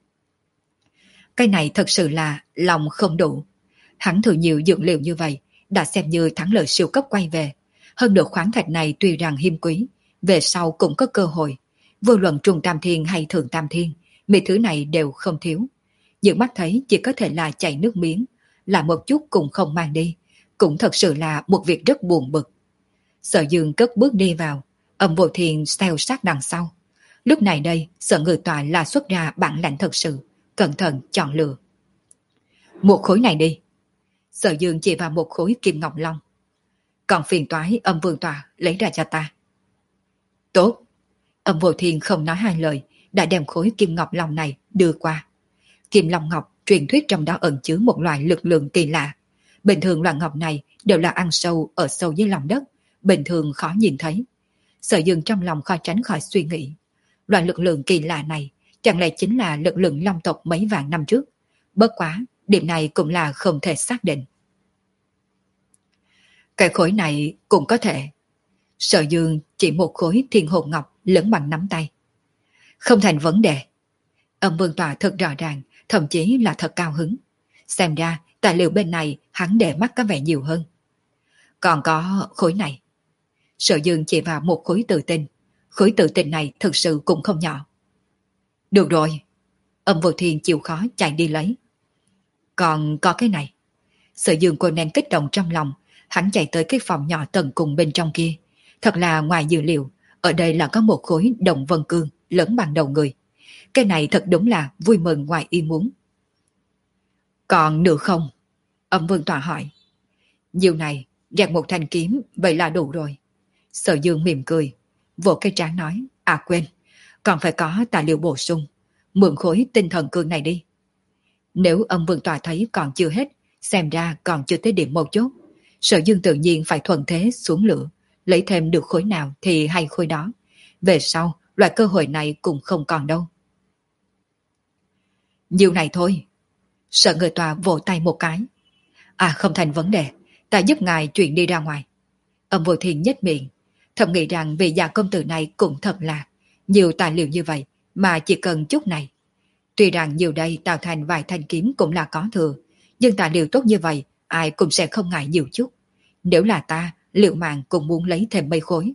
Cái này thật sự là lòng không đủ. Hắn thừa nhiều dược liệu như vậy, đã xem như thắng lợi siêu cấp quay về. Hơn nữa khoáng thạch này tuy rằng hiếm quý, về sau cũng có cơ hội. Vô luận trung tam thiên hay thượng tam thiên, mấy thứ này đều không thiếu. Nhưng mắt thấy chỉ có thể là chảy nước miếng, là một chút cũng không mang đi, cũng thật sự là một việc rất buồn bực. Sở Dương cất bước đi vào, Âm Vô Thiên theo sát đằng sau. Lúc này đây, Sở Ngự Tòa là xuất ra bản lãnh thật sự, cẩn thận chọn lựa. Một khối này đi. Sở Dương chỉ vào một khối kim ngọc long. Còn phiền toái Âm Vương Tòa lấy ra cho ta. Tốt. Âm Vô Thiên không nói hai lời, đã đem khối kim ngọc long này đưa qua. Kim long ngọc truyền thuyết trong đó ẩn chứa một loại lực lượng kỳ lạ. Bình thường loại ngọc này đều là ăn sâu ở sâu dưới lòng đất, bình thường khó nhìn thấy. Sở Dương trong lòng khó tránh khỏi suy nghĩ. Loại lực lượng kỳ lạ này chẳng lẽ chính là lực lượng long tộc mấy vạn năm trước? Bất quá, điểm này cũng là không thể xác định. Cái khối này cũng có thể. Sở Dương chỉ một khối thiên hồn ngọc lớn bằng nắm tay. Không thành vấn đề. Âm Vương Tòa thật rõ ràng, thậm chí là thật cao hứng. Xem ra tài liệu bên này hắn để mắt có vẻ nhiều hơn. Còn có khối này. Sở Dương chỉ vào một khối tự tinh. Khối tự tinh này thực sự cũng không nhỏ. Được rồi. Âm Vô Thiên chịu khó chạy đi lấy. Còn có cái này. Sở Dương cô nên kích động trong lòng. Hắn chạy tới cái phòng nhỏ tầng cùng bên trong kia. Thật là ngoài dự liệu, ở đây là có một khối đồng vân cương lớn bằng đầu người. Cái này thật đúng là vui mừng ngoài ý muốn. Còn nữa không? Âm Vương Tọa hỏi. Nhiều này, rèn một thanh kiếm, vậy là đủ rồi. Sở Dương mỉm cười, vỗ cái trán nói, à quên, còn phải có tài liệu bổ sung, mượn khối tinh thần cương này đi. Nếu Âm Vương Tọa thấy còn chưa hết, xem ra còn chưa tới điểm một chốt. Sở Dương tự nhiên phải thuận thế xuống lửa, lấy thêm được khối nào thì hay khối đó. Về sau, loại cơ hội này cũng không còn đâu. Nhiều này thôi. Sở Người Tòa vỗ tay một cái. À không thành vấn đề, ta giúp ngài chuyển đi ra ngoài. Âm Vô Thiên nhếch miệng, thầm nghĩ rằng vị già công tử này cũng thật là nhiều tài liệu như vậy mà chỉ cần chút này. Tuy rằng nhiều đây tạo thành vài thanh kiếm cũng là có thừa, nhưng tài liệu tốt như vậy ai cũng sẽ không ngại nhiều chút. Nếu là ta, liệu mạng cũng muốn lấy thêm mấy khối.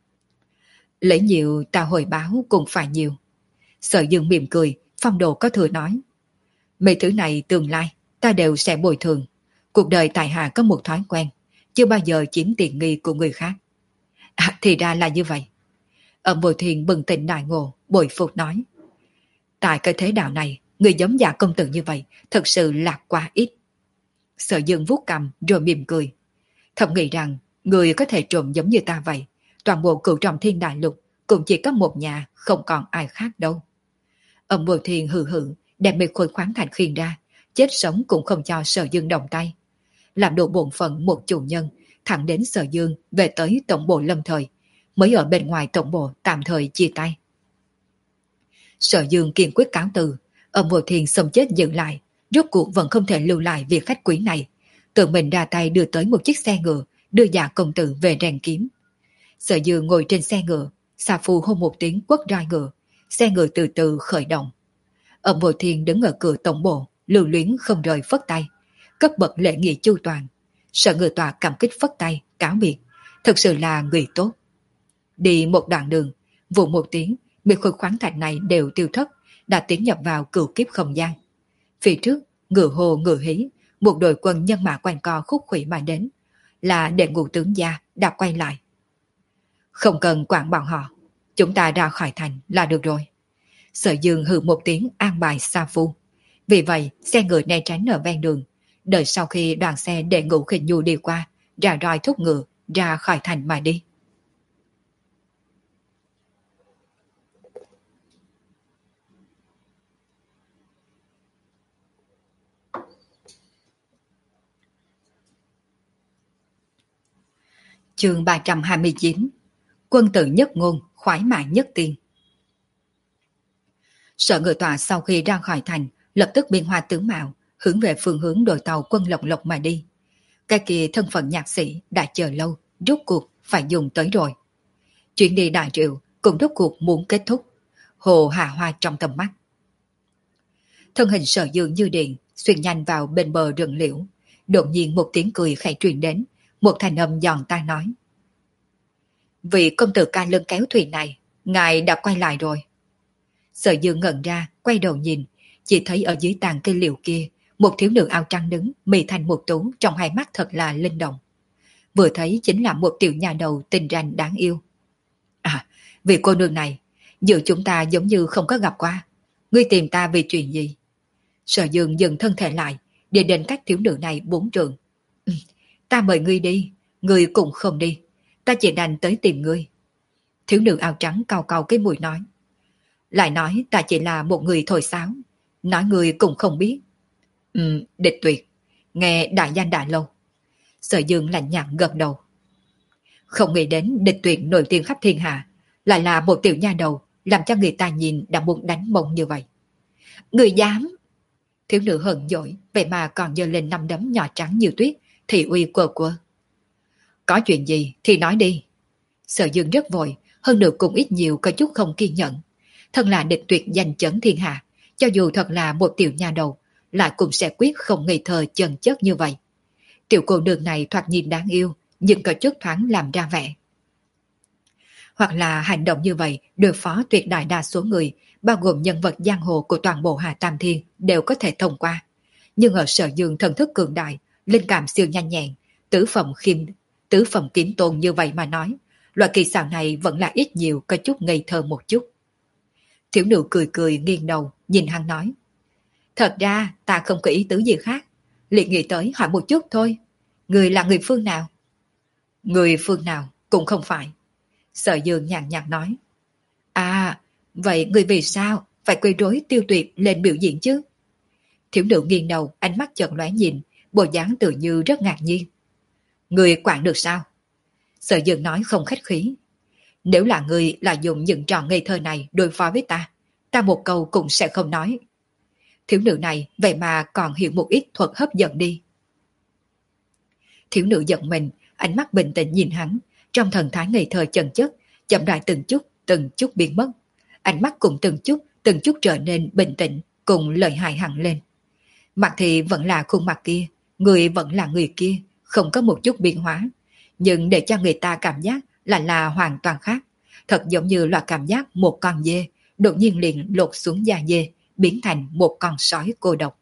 Lấy nhiều ta hồi báo cũng phải nhiều. Sở Dương mỉm cười, phong độ có thừa nói. Mấy thứ này tương lai ta đều sẽ bồi thường. Cuộc đời tại hạ có một thói quen, chưa bao giờ chiếm tiện nghi của người khác. À, thì ra là như vậy. Âm Vô Thiên bừng tỉnh đại ngộ, bội phục nói. Tại cái thế đạo này, người giống giả công tử như vậy thật sự là quá ít. Sở Dương vuốt cằm rồi mỉm cười. Thầm nghĩ rằng người có thể trộm giống như ta vậy, toàn bộ cửu trọng thiên đại lục cũng chỉ có một nhà, không còn ai khác đâu. Âm Vô Thiên hừ hừ đem mấy khối khoáng thạch khiêng ra, chết sống cũng không cho Sở Dương động tay. Làm đủ bổn phận một chủ nhân, thẳng đến Sở Dương về tới tổng bộ lâm thời, mới ở bên ngoài tổng bộ tạm thời chia tay. Sở Dương kiên quyết cáo từ, Âm Vô Thiên sống chết dừng lại, rốt cuộc vẫn không thể lưu lại việc khách quý này, tự mình ra tay đưa tới một chiếc xe ngựa, đưa giả công tử về rèn kiếm. Sở Dương ngồi trên xe ngựa, xà phu hô một tiếng quất roi ngựa, xe ngựa từ từ khởi động. Âm Vô Thiên đứng ở cửa tổng bộ, lưu luyến không rời phất tay, cấp bậc lễ nghi chu toàn. Sở Ngự Tọa cảm kích phất tay, cáo biệt, thực sự là người tốt. Đi một đoạn đường, vụ một tiếng, mấy khối khoáng thạch này đều tiêu thất, đã tiến nhập vào cửu kiếp không gian. Phía trước, ngựa hồ ngựa hí, một đội quân nhân mã quanh co khúc khủy mà đến, là đệ ngũ tướng gia đã quay lại. Không cần quản bọn họ, chúng ta ra khỏi thành là được rồi. Sở Dương hừ một tiếng an bài sa phu. Vì vậy, xe ngựa né tránh ở ven đường, đợi sau khi đoàn xe đệ ngũ khinh nhu đi qua, ra roi thúc ngựa, ra khỏi thành mà đi. Chương ba trăm hai mươi chín. Quân tử nhất ngôn, khoái mã nhất tiên. Sở Ngự Tọa sau khi ra khỏi thành, lập tức biến hoa tướng mạo, hướng về phương hướng đội tàu quân Lộc Lộc mà đi. Cái kia thân phận nhạc sĩ đã chờ lâu, rốt cuộc phải dùng tới rồi. Chuyện đi đại triệu cũng rốt cuộc muốn kết thúc. Hồ hạ hoa trong tầm mắt. Thân hình Sở Dương như điện, xuyên nhanh vào bên bờ rừng liễu. Đột nhiên một tiếng cười khẽ truyền đến, một thanh âm giòn tai nói. Vị công tử ca lưng kéo thuyền này, ngài đã quay lại rồi. Sở Dương ngẩn ra, quay đầu nhìn, chỉ thấy ở dưới tàn cây liễu kia, một thiếu nữ áo trắng đứng, mì thành một tú, trong hai mắt thật là linh động. Vừa thấy chính là một tiểu nhà đầu tình ranh đáng yêu. À, vì cô nương này, giữa chúng ta giống như không có gặp qua. Ngươi tìm ta vì chuyện gì? Sở Dương dừng thân thể lại, để đến cách thiếu nữ này bốn trượng. Ừ, ta mời ngươi đi, ngươi cũng không đi. Ta chỉ đành tới tìm ngươi. Thiếu nữ áo trắng cau cau cái mũi nói. Lại nói ta chỉ là một người thổi sáo. Nói ngươi cũng không biết. Ừ, Địch Tuyệt. Nghe đại danh đã lâu. Sở Dương lạnh nhạt gật đầu. Không nghĩ đến Địch Tuyệt nổi tiếng khắp thiên hạ, lại là một tiểu nha đầu, làm cho người ta nhìn đã muốn đánh mông như vậy. Người dám! Thiếu nữ hận dỗi, vậy mà còn giơ lên năm đấm nhỏ trắng như tuyết, thị uy quơ quơ. Có chuyện gì thì nói đi. Sở Dương rất vội, hơn nữa cũng ít nhiều có chút không kiên nhẫn. Thân là Địch Tuyệt danh chấn thiên hạ, cho dù thật là một tiểu nha đầu, lại cũng sẽ quyết không ngây thơ chần chất như vậy. Tiểu cô nương này thoạt nhìn đáng yêu, nhưng có chút thoáng làm ra vẻ. hoặc là hành động như vậy đối phó tuyệt đại đa số người, bao gồm nhân vật giang hồ của toàn bộ Hà Tam Thiên đều có thể thông qua. Nhưng ở Sở Dương thần thức cường đại, linh cảm siêu nhanh nhẹn, tứ phẩm khiêm, tứ phẩm kiếm tôn như vậy mà nói, loại kỳ xảo này vẫn là ít nhiều có chút ngây thơ một chút. Thiếu nữ cười cười nghiêng đầu, nhìn hắn nói. Thật ra ta không có ý tứ gì khác, liền nghĩ tới hỏi một chút thôi. Người là người phương nào? Người phương nào cũng không phải. Sở Dương nhàn nhạt nói. À, vậy người vì sao phải quấy rối Tiêu Tuyệt lên biểu diễn chứ? Thiếu nữ nghiêng đầu, ánh mắt chợt lóe nhìn, bộ dáng tự như rất ngạc nhiên. Người quản được sao? Sở Dương nói không khách khí. Nếu là người là dùng những trò ngây thơ này đối phó với ta, ta một câu cũng sẽ không nói. Thiếu nữ này vậy mà còn hiểu một ít thuật hấp dẫn đi. Thiếu nữ giận mình, ánh mắt bình tĩnh nhìn hắn, trong thần thái ngây thơ chần chất, chậm rãi từng chút, từng chút biến mất. Ánh mắt cũng từng chút, từng chút trở nên bình tĩnh, cùng lợi hại hẳn lên. Mặt thì vẫn là khuôn mặt kia, người vẫn là người kia, không có một chút biến hóa. Nhưng để cho người ta cảm giác là là hoàn toàn khác. Thật giống như loại cảm giác một con dê, đột nhiên liền lột xuống da dê, biến thành một con sói cô độc.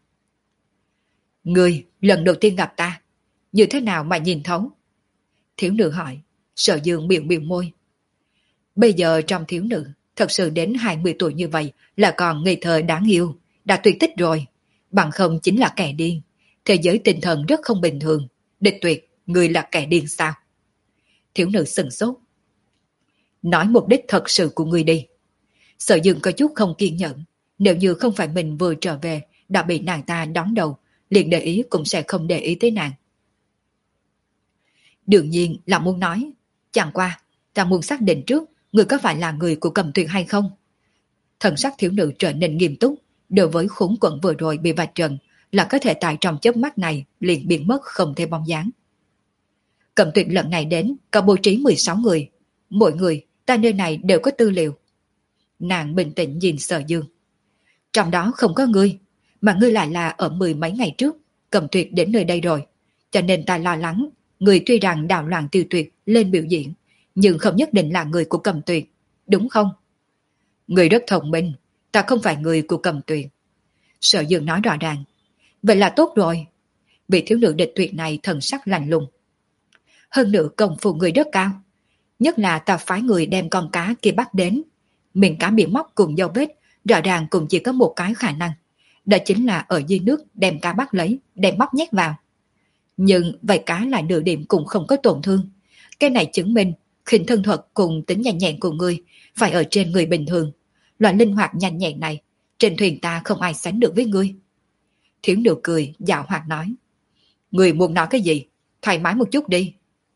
Người lần đầu tiên gặp ta, như thế nào mà nhìn thấu? Thiếu nữ hỏi. Sở Dương miệng miệng môi. Bây giờ trong thiếu nữ, thật sự đến hai mươi tuổi như vậy là còn ngây thơ đáng yêu, đã tuyệt tích rồi. Bằng không chính là kẻ điên. Thế giới tinh thần rất không bình thường. Địch Tuyệt, người là kẻ điên sao? Thiếu nữ sừng sốt. Nói mục đích thật sự của người đi. Sở Dương có chút không kiên nhẫn. Nếu như không phải mình vừa trở về đã bị nàng ta đón đầu, liền để ý cũng sẽ không để ý tới nàng. Đương nhiên là muốn nói. Chẳng qua, ta muốn xác định trước người có phải là người của Cầm Tuyệt hay không. Thần sắc thiếu nữ trở nên nghiêm túc. Đối với khốn quẩn vừa rồi bị vạch trần là có thể tại trong chớp mắt này liền biến mất không thể bóng dáng. Cầm Tuyệt lần này đến có bố trí mười sáu người. Mỗi người ta nơi này đều có tư liệu. Nàng bình tĩnh nhìn Sở Dương. Trong đó không có ngươi, mà ngươi lại là ở mười mấy ngày trước Cầm Tuyệt đến nơi đây rồi. Cho nên ta lo lắng người tuy rằng đảo loạn Tiêu Tuyệt lên biểu diễn, nhưng không nhất định là người của Cầm Tuyệt, đúng không? Người rất thông minh, ta không phải người của Cầm Tuyệt. Sở Dương nói rõ ràng. Vậy là tốt rồi. Vị thiếu nữ Địch Tuyệt này thần sắc lạnh lùng. Hơn nữa công phu người rất cao. Nhất là ta phái người đem con cá kia bắt đến. Miệng cá bị móc cùng dấu vết, rõ ràng cũng chỉ có một cái khả năng. Đó chính là ở dưới nước đem cá bắt lấy, đem móc nhét vào. Nhưng vậy cá lại nửa điểm cũng không có tổn thương. Cái này chứng minh khinh thân thuật cùng tính nhanh nhẹn của ngươi phải ở trên người bình thường. Loại linh hoạt nhanh nhẹn này, trên thuyền ta không ai sánh được với ngươi. Thiếu nữ cười, dạo hoạt nói. Ngươi muốn nói cái gì? Thoải mái một chút đi.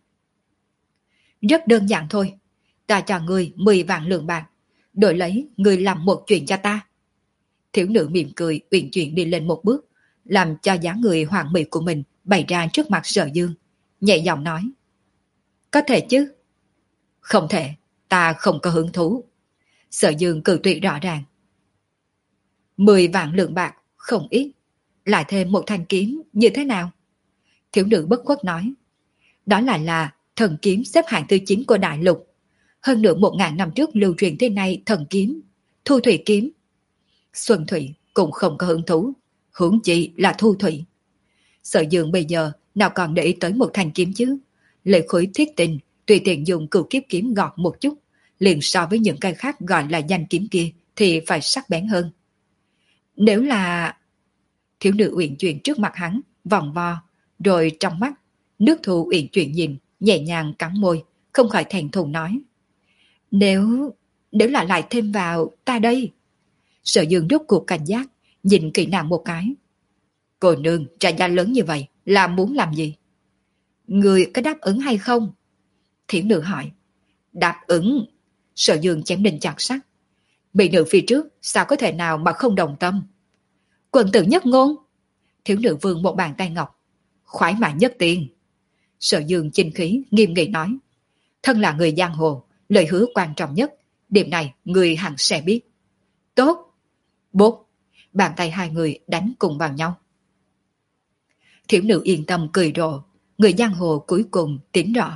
Rất đơn giản thôi. Ta cho ngươi mười vạn lượng bạc, đổi lấy ngươi làm một chuyện cho ta. Thiếu nữ mỉm cười, uyển chuyển đi lên một bước, làm cho dáng người hoàng mỹ của mình bày ra trước mặt Sở Dương, nhẹ giọng nói. Có thể chứ? Không thể, ta không có hứng thú. Sở Dương cự tuyệt rõ ràng. Mười vạn lượng bạc, không ít. Lại thêm một thanh kiếm, như thế nào? Thiếu nữ bất khuất nói. Đó lại là thần kiếm xếp hạng thứ chín của đại lục. Hơn nữa một ngàn năm trước lưu truyền thế này thần kiếm, Thu Thủy kiếm. Xuân Thủy cũng không có hứng thú, huống chi là Thu Thủy. Sở Dương bây giờ nào còn để ý tới một thanh kiếm chứ. Lệ khối thiết tình, tùy tiện dùng cửu kiếp kiếm gọt một chút, liền so với những cái khác gọi là danh kiếm kia thì phải sắc bén hơn. Nếu là... Thiếu nữ uyển chuyển trước mặt hắn, vòng vo, rồi trong mắt, nước thu uyển chuyển nhìn, nhẹ nhàng cắn môi, không khỏi thẹn thùng nói. Nếu... nếu là lại thêm vào ta đây. Sở Dương rốt cuộc cảnh giác, nhìn kỹ nàng một cái. Cô nương trả giá lớn như vậy là muốn làm gì? Người có đáp ứng hay không? Thiếu nữ hỏi. Đáp ứng. Sở Dương chém đinh chặt sắt. Bị nữ phía trước sao có thể nào mà không đồng tâm? Quần tử nhất ngôn. Thiếu nữ vương một bàn tay ngọc. Khoái mã nhất tiền. Sở Dương chinh khí nghiêm nghị nói. Thân là người giang hồ, lời hứa quan trọng nhất. Điểm này người hẳn sẽ biết. Tốt. Bốt. Bàn tay hai người đánh cùng vào nhau. Thiếu nữ yên tâm cười rộ. Người giang hồ cuối cùng tính rõ.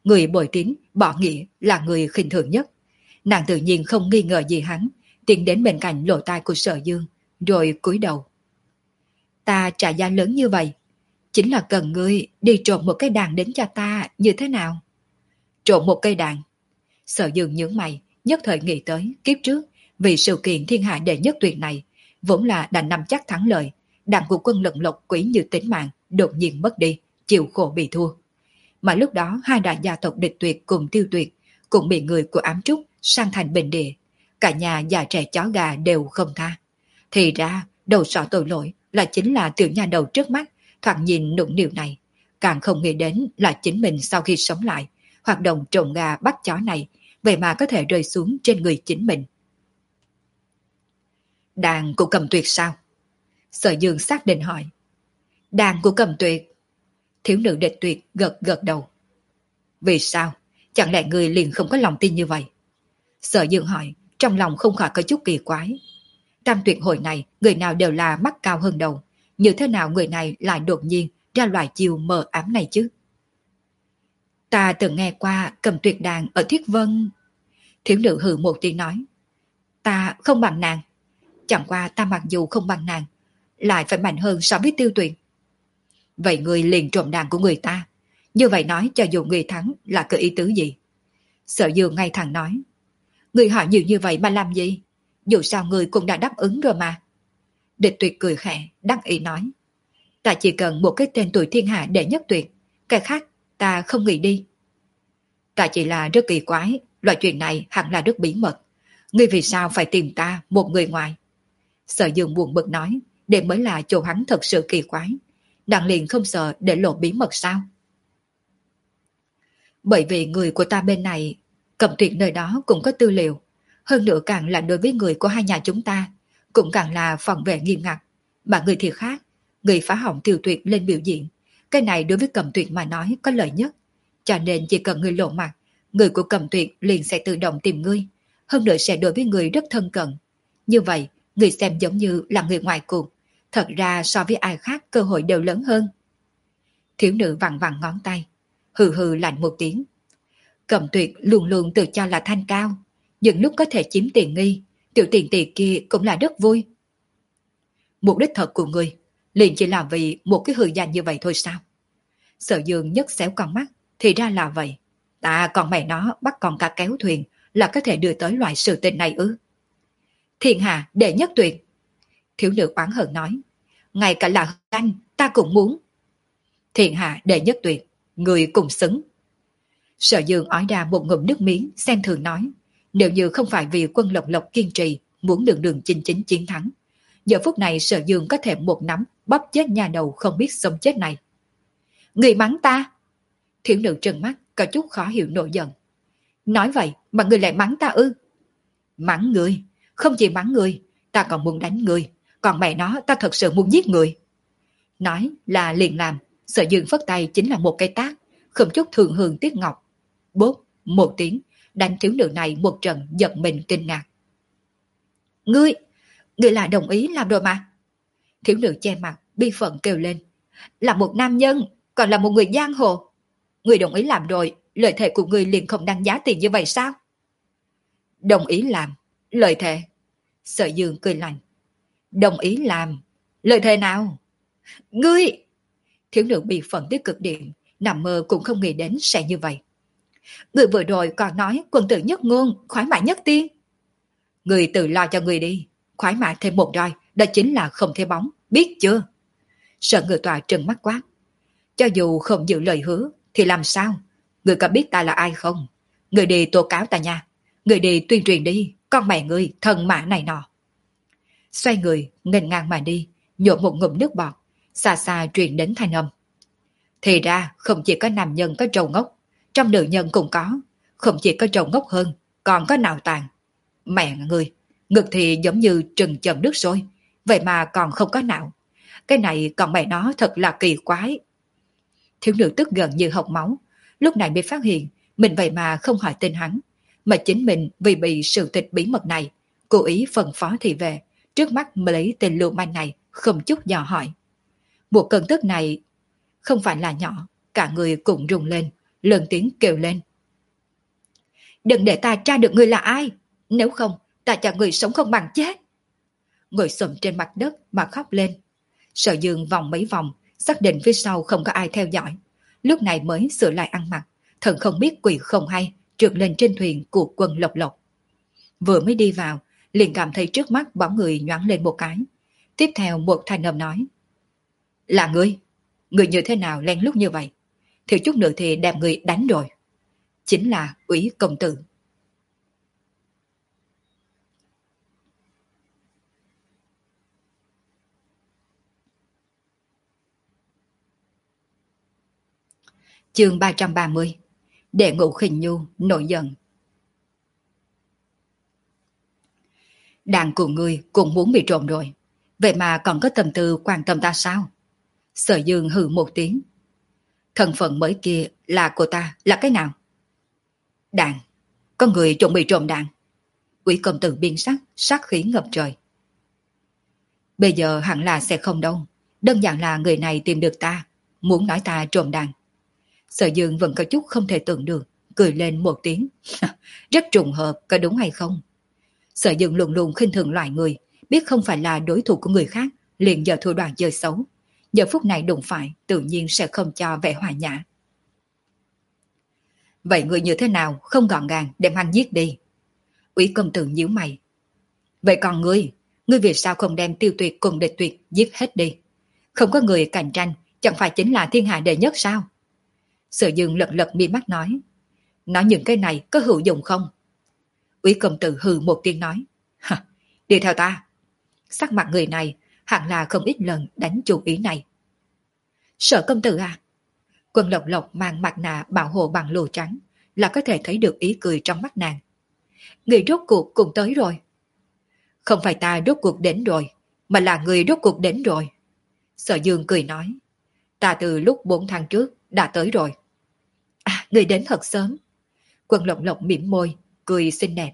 Người bội tín, bỏ nghĩa là người khinh thường nhất. Nàng tự nhiên không nghi ngờ gì hắn, tiến đến bên cạnh lỗ tai của Sở Dương, rồi cúi đầu. Ta trả giá lớn như vậy, chính là cần ngươi đi trộm một cái đàn đến cho ta như thế nào? Trộm một cây đàn. Sở Dương nhướng mày, nhất thời nghĩ tới kiếp trước, vì sự kiện thiên hạ đệ nhất tuyệt này, vốn là đã nắm chắc thắng lợi, đàn của quân lận lộc quý như tính mạng đột nhiên mất đi, chịu khổ bị thua. Mà lúc đó hai đại gia tộc địch tuyệt cùng tiêu tuyệt, cũng bị người của ám trúc sang thành bình địa, cả nhà già trẻ chó gà đều không tha. Thì ra đầu sỏ tội lỗi là chính là tiểu nha đầu trước mắt, thoạt nhìn nũng nịu này, càng không nghĩ đến là chính mình sau khi sống lại, hoạt động trộm gà bắt chó này, vậy mà có thể rơi xuống trên người chính mình. Đàn của Cầm Tuyệt sao? Sở Dương xác định hỏi. Đàn của Cầm Tuyệt. Thiếu nữ địch tuyệt gật gật đầu. Vì sao? Chẳng lẽ người liền không có lòng tin như vậy? Sở Dương hỏi, trong lòng không khỏi có chút kỳ quái. Tam tuyệt hội này, người nào đều là mắt cao hơn đầu. Như thế nào người này lại đột nhiên ra loại chiều mờ ám này chứ? Ta từng nghe qua Cầm Tuyệt đàn ở Thiết Vân. Thiếu nữ hừ một tiếng nói. Ta không bằng nàng. Chẳng qua ta mặc dù không bằng nàng, lại phải mạnh hơn so với Tiêu Tuyền. Vậy người liền trộm đàn của người ta. Như vậy nói cho dù người thắng là có ý tứ gì? Sở Dương ngay thẳng nói. Người hỏi nhiều như vậy mà làm gì? Dù sao người cũng đã đáp ứng rồi mà. Địch tuyệt cười khẽ, đắc ý nói. Ta chỉ cần một cái tên tuổi thiên hạ đệ nhất tuyệt, cái khác ta không nghĩ đi. Ta chỉ là rất kỳ quái, loại chuyện này hẳn là rất bí mật. Ngươi vì sao phải tìm ta, một người ngoài? Sở Dương buồn bực nói, đây mới là chỗ hắn thật sự kỳ quái. Nàng liền không sợ để lộ bí mật sao? Bởi vì người của ta bên này, Cầm Tuyệt nơi đó cũng có tư liệu. Hơn nữa càng là đối với người của hai nhà chúng ta, cũng càng là phòng vệ nghiêm ngặt. Mà người thì khác, người phá hỏng Tiêu Tuyệt lên biểu diễn. Cái này đối với Cầm Tuyệt mà nói có lợi nhất. Cho nên chỉ cần người lộ mặt, người của Cầm Tuyệt liền sẽ tự động tìm ngươi. Hơn nữa sẽ đối với người rất thân cận. Như vậy, người xem giống như là người ngoài cuộc. Thật ra so với ai khác cơ hội đều lớn hơn. Thiếu nữ vặn vặn ngón tay, hừ hừ lạnh một tiếng. Cầm Tuyệt luôn luôn tự cho là thanh cao, những lúc có thể chiếm tiền nghi, tiểu tiền tỷ kia cũng là rất vui. Mục đích thật của người liền chỉ là vì một cái hư danh như vậy thôi sao? Sở Dương nhấc xéo con mắt, thì ra là vậy. Ta còn mẹ nó bắt con cá kéo thuyền là có thể đưa tới loại sự tình này ư? Thiên hạ đệ nhất tuyệt. Thiếu nữ oán hận nói, ngay cả là danh ta cũng muốn. Thiên hạ đệ nhất tuyệt, người cùng xứng. Sở Dương ói ra một ngụm nước miếng, xem thường nói, nếu như không phải vì quân Lộc Lộc kiên trì, muốn đường đường chinh chính chiến thắng, giờ phút này Sở Dương có thể một nắm bóp chết nhà đầu không biết sống chết này. Người mắng ta? Thiếu nữ trừng mắt, có chút khó hiểu nổi giận. Nói vậy mà người lại mắng ta ư? Mắng người? Không chỉ mắng người, ta còn muốn đánh người, còn mẹ nó ta thật sự muốn giết người. Nói là liền làm, Sở Dương phất tay chính là một cái tát, không chút thường hương tiếc ngọc. Bốp, một tiếng, đánh thiếu nữ này một trận giật mình kinh ngạc. Ngươi, ngươi là đồng ý làm rồi mà. Thiếu nữ che mặt, bi phận kêu lên. Là một nam nhân, còn là một người giang hồ. Ngươi đồng ý làm rồi, lời thề của ngươi liền không đăng giá tiền như vậy sao? Đồng ý làm, lời thề. Sở Dương cười lạnh. Đồng ý làm, lời thề nào? Ngươi! Thiếu nữ bị phận tới cực điểm, nằm mơ cũng không nghĩ đến sẽ như vậy. Người vừa rồi còn nói quân tử nhất ngôn, khoái mã nhất tiên. Người tự lo cho người đi, khoái mã thêm một roi, đó chính là không thấy bóng, biết chưa? Sợ người tòa trừng mắt quát. Cho dù không giữ lời hứa, thì làm sao? Người có biết ta là ai không? Người đi tố cáo ta nha. Người đi tuyên truyền đi, con mẹ người, thần mã này nọ. Xoay người, nghênh ngang mà đi, nhổ một ngụm nước bọt, xa xa truyền đến thanh âm. Thì ra không chỉ có nam nhân có trâu ngốc, trong nữ nhân cũng có, không chỉ có trâu ngốc hơn, còn có nào tàn. Mẹ người, ngực thì giống như trừng chầm nước sôi, vậy mà còn không có não. Cái này còn mẹ nó thật là kỳ quái. Thiếu nữ tức gần như hộc máu, lúc này mới phát hiện mình vậy mà không hỏi tên hắn, mà chính mình vì bị sự tịch bí mật này, cố ý phân phó thị về, trước mắt mới lấy tên lưu manh này không chút dò hỏi. Một cơn tức này không phải là nhỏ, cả người cũng rung lên, lớn tiếng kêu lên. Đừng để ta tra được người là ai, nếu không ta cho người sống không bằng chết. Ngồi xổm trên mặt đất mà khóc lên. Sở Dương vòng mấy vòng, xác định phía sau không có ai theo dõi. Lúc này mới sửa lại ăn mặc, thần không biết quỷ không hay, trượt lên trên thuyền của Quân Lộc Lộc. Vừa mới đi vào, liền cảm thấy trước mắt bóng người nhoáng lên một cái. Tiếp theo một thanh âm nói. Là ngươi, ngươi như thế nào len lút như vậy? Thiếu chút nữa thì đem người đánh rồi. Chính là Úy công tử. Chương ba trăm ba mươi. Đệ Ngũ Khinh Nhu nổi giận. Đàn của ngươi cũng muốn bị trộm rồi, vậy mà còn có tâm tư quan tâm ta sao? Sở Dương hừ một tiếng. Thân phận mới kia là của ta là cái nào? Đàn, có người chuẩn bị trộm đàn. Úy công tử biên sắc, sát khí ngập trời. Bây giờ hẳn là sẽ không đâu, đơn giản là người này tìm được ta, muốn nói ta trộm đàn. Sở Dương vẫn có chút không thể tưởng được, cười lên một tiếng. Rất trùng hợp, có đúng hay không? Sở Dương luôn luôn khinh thường loại người, biết không phải là đối thủ của người khác, liền giờ thủ đoạn chơi xấu. Giờ phút này đụng phải, tự nhiên sẽ không cho vẻ hòa nhã. Vậy người như thế nào, không gọn gàng, đem hắn giết đi. Úy công tử nhíu mày. Vậy còn ngươi, ngươi vì sao không đem Tiêu Tuyệt cùng Địch Tuyệt giết hết đi? Không có người cạnh tranh, chẳng phải chính là thiên hạ đệ nhất sao? Sở Dương lật lật mi mắt nói. Nói những cái này có hữu dụng không? Úy công tử hừ một tiếng nói. Hả, đi theo ta. Sắc mặt người này hẳn là không ít lần đánh chủ ý này. Sở công tử à? Quân Lộc Lộc mang mặt nạ bảo hộ bằng lụa trắng, là có thể thấy được ý cười trong mắt nàng. Người rốt cuộc cũng tới rồi. Không phải ta rốt cuộc đến rồi, mà là người rốt cuộc đến rồi. Sở Dương cười nói. Ta từ lúc bốn tháng trước đã tới rồi. À, người đến thật sớm. Quân Lộc Lộc mỉm môi, cười xinh đẹp.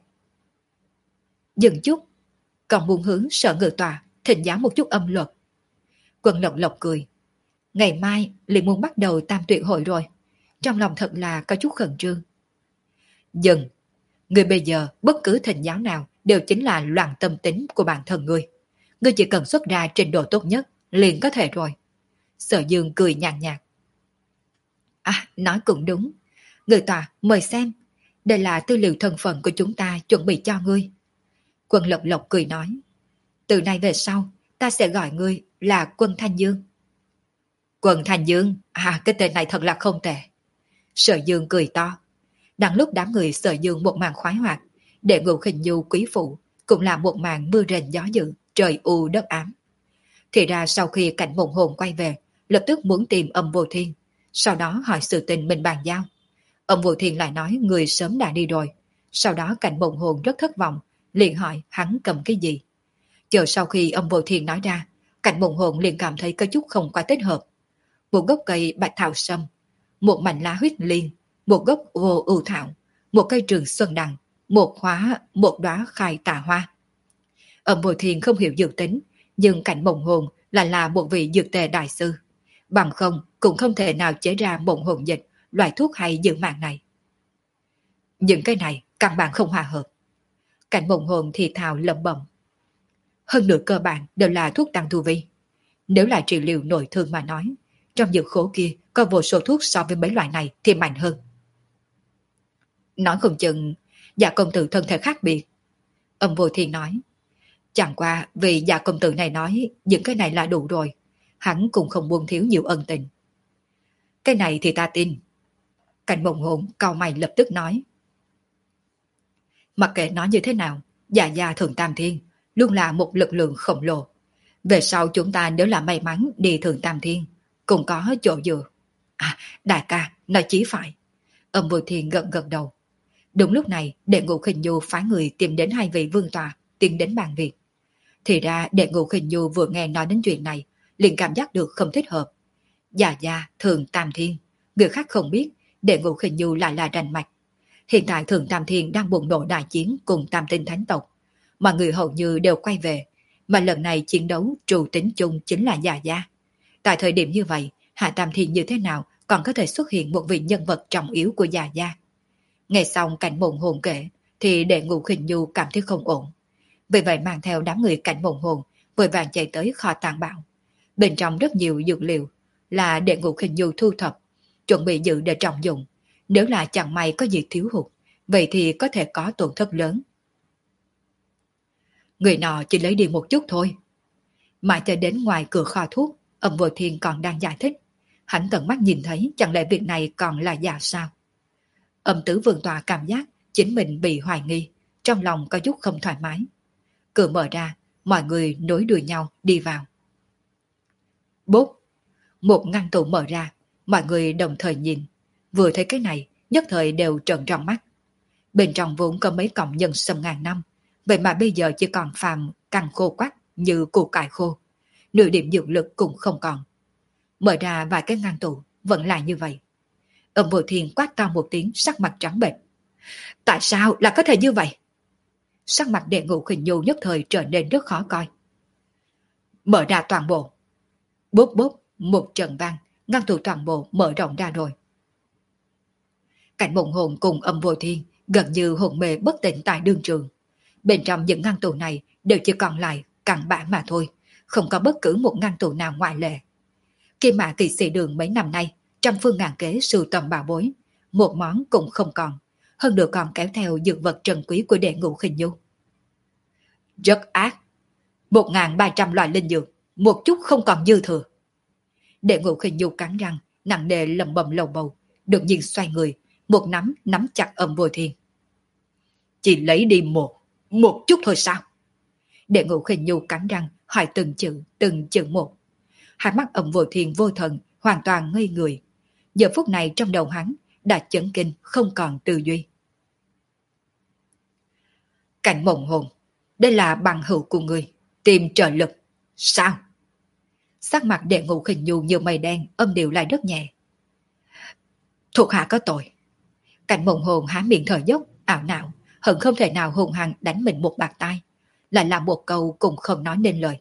Dừng chút, còn muốn hướng Sở Ngự Tòa thỉnh giáo một chút âm luật. Quân Lộc Lộc cười. Ngày mai liền muốn bắt đầu tam tuyệt hội rồi. Trong lòng thật là có chút khẩn trương. Dừng, người bây giờ bất cứ thỉnh giáo nào đều chính là loạn tâm tính của bản thân người. Người chỉ cần xuất ra trình độ tốt nhất liền có thể rồi. Sở Dương cười nhàn nhạt. À, nói cũng đúng. Người tòa mời xem. Đây là tư liệu thân phận của chúng ta chuẩn bị cho ngươi. Quân Lộc Lộc cười nói. Từ nay về sau, ta sẽ gọi ngươi là Quân Thanh Dương. Quân Thanh Dương, à cái tên này thật là không tệ. Sở Dương cười to. Đang lúc đám người Sở Dương một màn khoái hoạt, Đệ Ngũ Khinh Nhu quý phụ cũng là một màn mưa rền gió dữ, trời u đất ám. Thì ra sau khi cảnh mộng hồn quay về, lập tức muốn tìm Âm Vô Thiên, sau đó hỏi sự tình mình bàn giao. Âm Vô Thiên lại nói người sớm đã đi rồi. Sau đó cảnh mộng hồn rất thất vọng, liền hỏi hắn cầm cái gì. Chờ sau khi Âm Vô Thiên nói ra, cảnh mộng hồn liền cảm thấy có chút không quá thích hợp. Một gốc cây bạch thảo sâm, một mảnh lá huyết liên, một gốc vô ưu thảo, một cây trường xuân đằng, một hóa, một đóa khai tà hoa. Âm Vô Thiên không hiểu dược tính, nhưng cảnh mộng hồn là là một vị dược tề đại sư. Bằng không cũng không thể nào chế ra mộng hồn dịch, loại thuốc hay dưỡng mạng này. Những cái này căn bản không hòa hợp. Cảnh mộng hồn thì thào lẩm bẩm. Hơn nửa cơ bản đều là thuốc tăng tu vi. Nếu là trị liệu nội thương mà nói, trong dược khố kia có vô số thuốc so với mấy loại này thì mạnh hơn. Nói không chừng, dạ công tử thân thể khác biệt. Âm Vô Thiên nói. Chẳng qua vì dạ công tử này nói những cái này là đủ rồi, hắn cũng không buông thiếu nhiều ân tình. Cái này thì ta tin. Cảnh mộng hồn cau mày lập tức nói. Mặc kệ nói như thế nào, dạ gia Thượng Tam Thiên luôn là một lực lượng khổng lồ. Về sau chúng ta nếu là may mắn đi Thượng Tam Thiên, cũng có chỗ dựa. À, đại ca, nói chí phải. Âm Vô Thiên gật gật đầu. Đúng lúc này, Đệ Ngũ Khinh Nhu phái người tìm đến hai vị vương tòa, tiến đến bàn việc. Thì ra Đệ Ngũ Khinh Nhu vừa nghe nói đến chuyện này, liền cảm giác được không thích hợp. Dạ gia Thượng Tam Thiên, người khác không biết, Đệ Ngũ Khinh Nhu lại là rành mạch. Hiện tại Thượng Tam Thiên đang bùng nổ đại chiến cùng Tam Tinh Thánh tộc. Mọi người hầu như đều quay về, mà lần này chiến đấu trù tính chung chính là Dạ gia. Tại thời điểm như vậy, Hạ Tam Thiên như thế nào còn có thể xuất hiện một vị nhân vật trọng yếu của Già Gia. Nghe xong Cảnh Mộng Hồn kể thì Đệ Ngũ Khinh Nhu cảm thấy không ổn. Vì vậy mang theo đám người Cảnh Mộng Hồn vội vàng chạy tới kho tàng bảo. Bên trong rất nhiều dược liệu là Đệ Ngũ Khinh Nhu thu thập, chuẩn bị giữ để trọng dụng. Nếu là chẳng may có gì thiếu hụt, vậy thì có thể có tổn thất lớn. Người nọ chỉ lấy đi một chút thôi. Mãi cho đến ngoài cửa kho thuốc, Âm Vô Thiên còn đang giải thích. Hắn tận mắt nhìn thấy, chẳng lẽ việc này còn là giả sao? Âm Tứ Vương Tọa cảm giác chính mình bị hoài nghi, trong lòng có chút không thoải mái. Cửa mở ra, mọi người nối đuôi nhau đi vào. Bốp! Một ngăn tủ mở ra, mọi người đồng thời nhìn. Vừa thấy cái này, nhất thời đều trợn tròn mắt. Bên trong vốn có mấy cọng nhân sâm ngàn năm, vậy mà bây giờ chỉ còn phàm căng khô quắc như củ cải khô. Nửa điểm dược lực cũng không còn. Mở ra vài cái ngăn tủ, vẫn là như vậy. Âm Vô Thiên quát to một tiếng, sắc mặt trắng bệch. Tại sao lại có thể như vậy? Sắc mặt Đệ Ngũ Khinh Nhu nhất thời trở nên rất khó coi. Mở ra toàn bộ. Bốp bốp, một trận vang, ngăn tủ toàn bộ mở rộng ra rồi. Cảnh Mộng Hồn cùng Âm Vô Thiên gần như hồn mê bất tỉnh tại đương trường. Bên trong những ngăn tủ này đều chỉ còn lại cặn bã mà thôi, không có bất cứ một ngăn tủ nào ngoại lệ. Kim Mã Kỵ Sĩ Đường mấy năm nay trăm phương ngàn kế sưu tầm bảo bối, một món cũng không còn, hơn nữa còn kéo theo dược vật trân quý của Đệ Ngũ Khinh Nhu. Rất ác, một nghìn ba trăm loại linh dược, một chút không còn dư thừa. Đệ Ngũ Khinh Nhu cắn răng, nặng nề lầm bầm lầu bầu, đột nhiên xoay người, một nắm nắm chặt Âm Vô Thiên. Chỉ lấy đi một, một chút thôi sao? Đệ Ngũ Khinh Nhu cắn răng, hỏi từng chữ, từng chữ một. Hai mắt Âm Vô Thiên vô thần, hoàn toàn ngây người. Giờ phút này trong đầu hắn đã chấn kinh, không còn tư duy. Cảnh Mộng Hồn, đây là bằng hữu của người, tìm trợ lực. Sao? Sắc mặt Đệ Ngũ Khinh Nhu như mây đen, âm điệu lại rất nhẹ. Thuộc hạ có tội. Cảnh Mộng Hồn há miệng thở dốc, ảo não, hận không thể nào hùng hăng đánh mình một bạt tai, lại là một câu cũng không nói nên lời.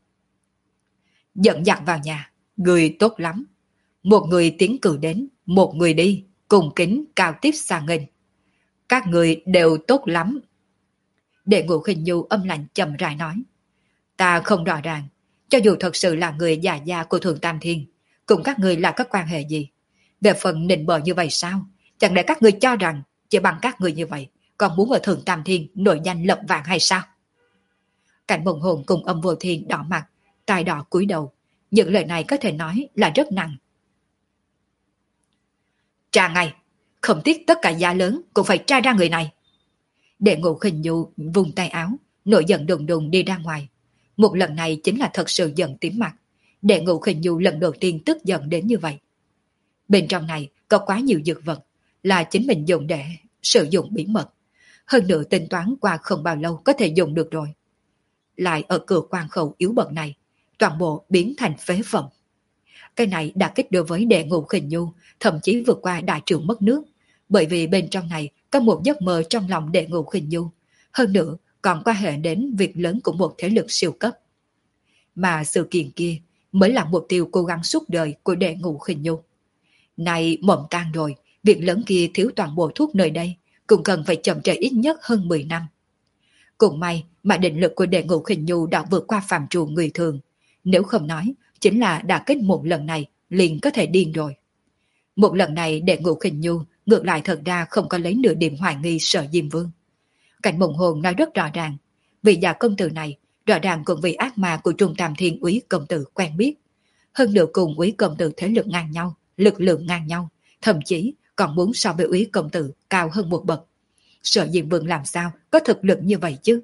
Dẫn dắt vào nhà, người tốt lắm. Một người tiến cử đến, một người đi, cùng kính cao tiếp xa nghênh. Các người đều tốt lắm. Đệ Ngũ Khinh Nhu âm lạnh trầm rãi nói. Ta không rõ ràng, cho dù thật sự là người già gia của Thượng Tam Thiên, cùng các người là có quan hệ gì? Về phần nịnh bợ như vậy sao? Chẳng lẽ các người cho rằng chỉ bằng các người như vậy, còn muốn ở Thượng Tam Thiên nổi danh lập vạn hay sao? Cảnh Mộng Hồn cùng Âm Vô Thiên đỏ mặt, tai đỏ cúi đầu. Những lời này có thể nói là rất nặng. Tra ngay, không tiếc tất cả giá lớn cũng phải tra ra người này. Đệ Ngũ Khinh Nhu vùng tay áo, nổi giận đùng đùng đi ra ngoài. Một lần này chính là thật sự giận tím mặt. Đệ Ngũ Khinh Nhu lần đầu tiên tức giận đến như vậy. Bên trong này có quá nhiều dược vật, là chính mình dùng để sử dụng bí mật. Hơn nữa tính toán qua không bao lâu có thể dùng được rồi. Lại ở cửa quan khẩu yếu bậc này, toàn bộ biến thành phế phẩm. Cái này đã kích đối với Đệ Ngũ Khinh Nhu, thậm chí vượt qua đại trưởng mất nước, bởi vì bên trong này có một giấc mơ trong lòng Đệ Ngũ Khinh Nhu, hơn nữa còn quan hệ đến việc lớn của một thế lực siêu cấp. Mà sự kiện kia mới là mục tiêu cố gắng suốt đời của Đệ Ngũ Khinh Nhu. Này mộng tan rồi, việc lớn kia thiếu toàn bộ thuốc nơi đây, cũng cần phải chậm trễ ít nhất hơn mười năm. Cũng may mà định lực của Đệ Ngũ Khinh Nhu đã vượt qua phạm trù người thường, nếu không nói, chính là đã kết một lần này liền có thể điên rồi. Một lần này Đệ Ngũ Khinh Nhu ngược lại thật ra không có lấy nửa điểm hoài nghi Sở Diêm Vương. Cảnh Mộng Hồn nói rất rõ ràng, vị già công tử này rõ ràng cùng vị ác ma của Trung Tam Thiên Úy công tử quen biết, hơn nữa cùng Úy công tử thế lực ngang nhau, lực lượng ngang nhau, thậm chí còn muốn so với Úy công tử cao hơn một bậc. Sở Diêm Vương làm sao có thực lực như vậy chứ?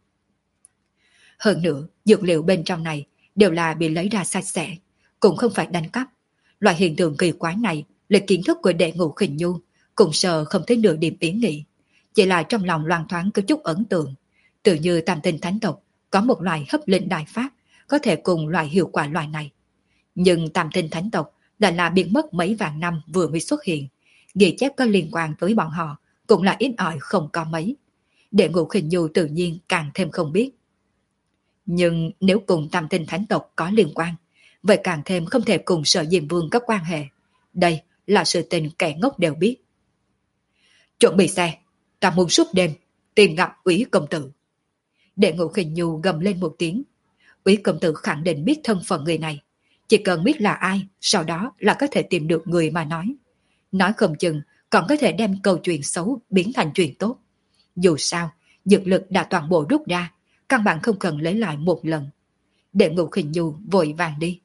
Hơn nữa, dược liệu bên trong này đều là bị lấy ra sạch sẽ, cũng không phải đánh cắp. Loại hiện tượng kỳ quái này là kiến thức của Đệ Ngũ Khinh Nhu, cũng sợ không thấy nửa điểm ý nghĩ. Chỉ là trong lòng loan thoáng có chút ấn tượng, tự như Tam Tinh Thánh tộc có một loại hấp linh đại pháp có thể cùng loại hiệu quả loại này. Nhưng Tam Tinh Thánh tộc đã là biến mất mấy vạn năm vừa mới xuất hiện, ghi chép có liên quan tới bọn họ cũng là ít ỏi không có mấy. Đệ Ngũ Khinh Nhu tự nhiên càng thêm không biết. Nhưng nếu cùng Tam Tinh Thánh tộc có liên quan, vậy càng thêm không thể cùng Sở Diêm Vương có quan hệ, Đây là sự tình kẻ ngốc đều biết. Chuẩn bị xe, ta muốn suốt đêm tìm gặp Úy công tử. Đệ Ngũ Khinh Nhu gầm lên một tiếng. Úy công tử khẳng định biết thân phận người này. Chỉ cần biết là ai, sau đó là có thể tìm được người mà nói. Nói không chừng còn có thể đem câu chuyện xấu biến thành chuyện tốt. Dù sao, dược lực đã toàn bộ rút ra, căn bản không cần lấy lại một lần. Đệ Ngũ Khinh Nhu vội vàng đi.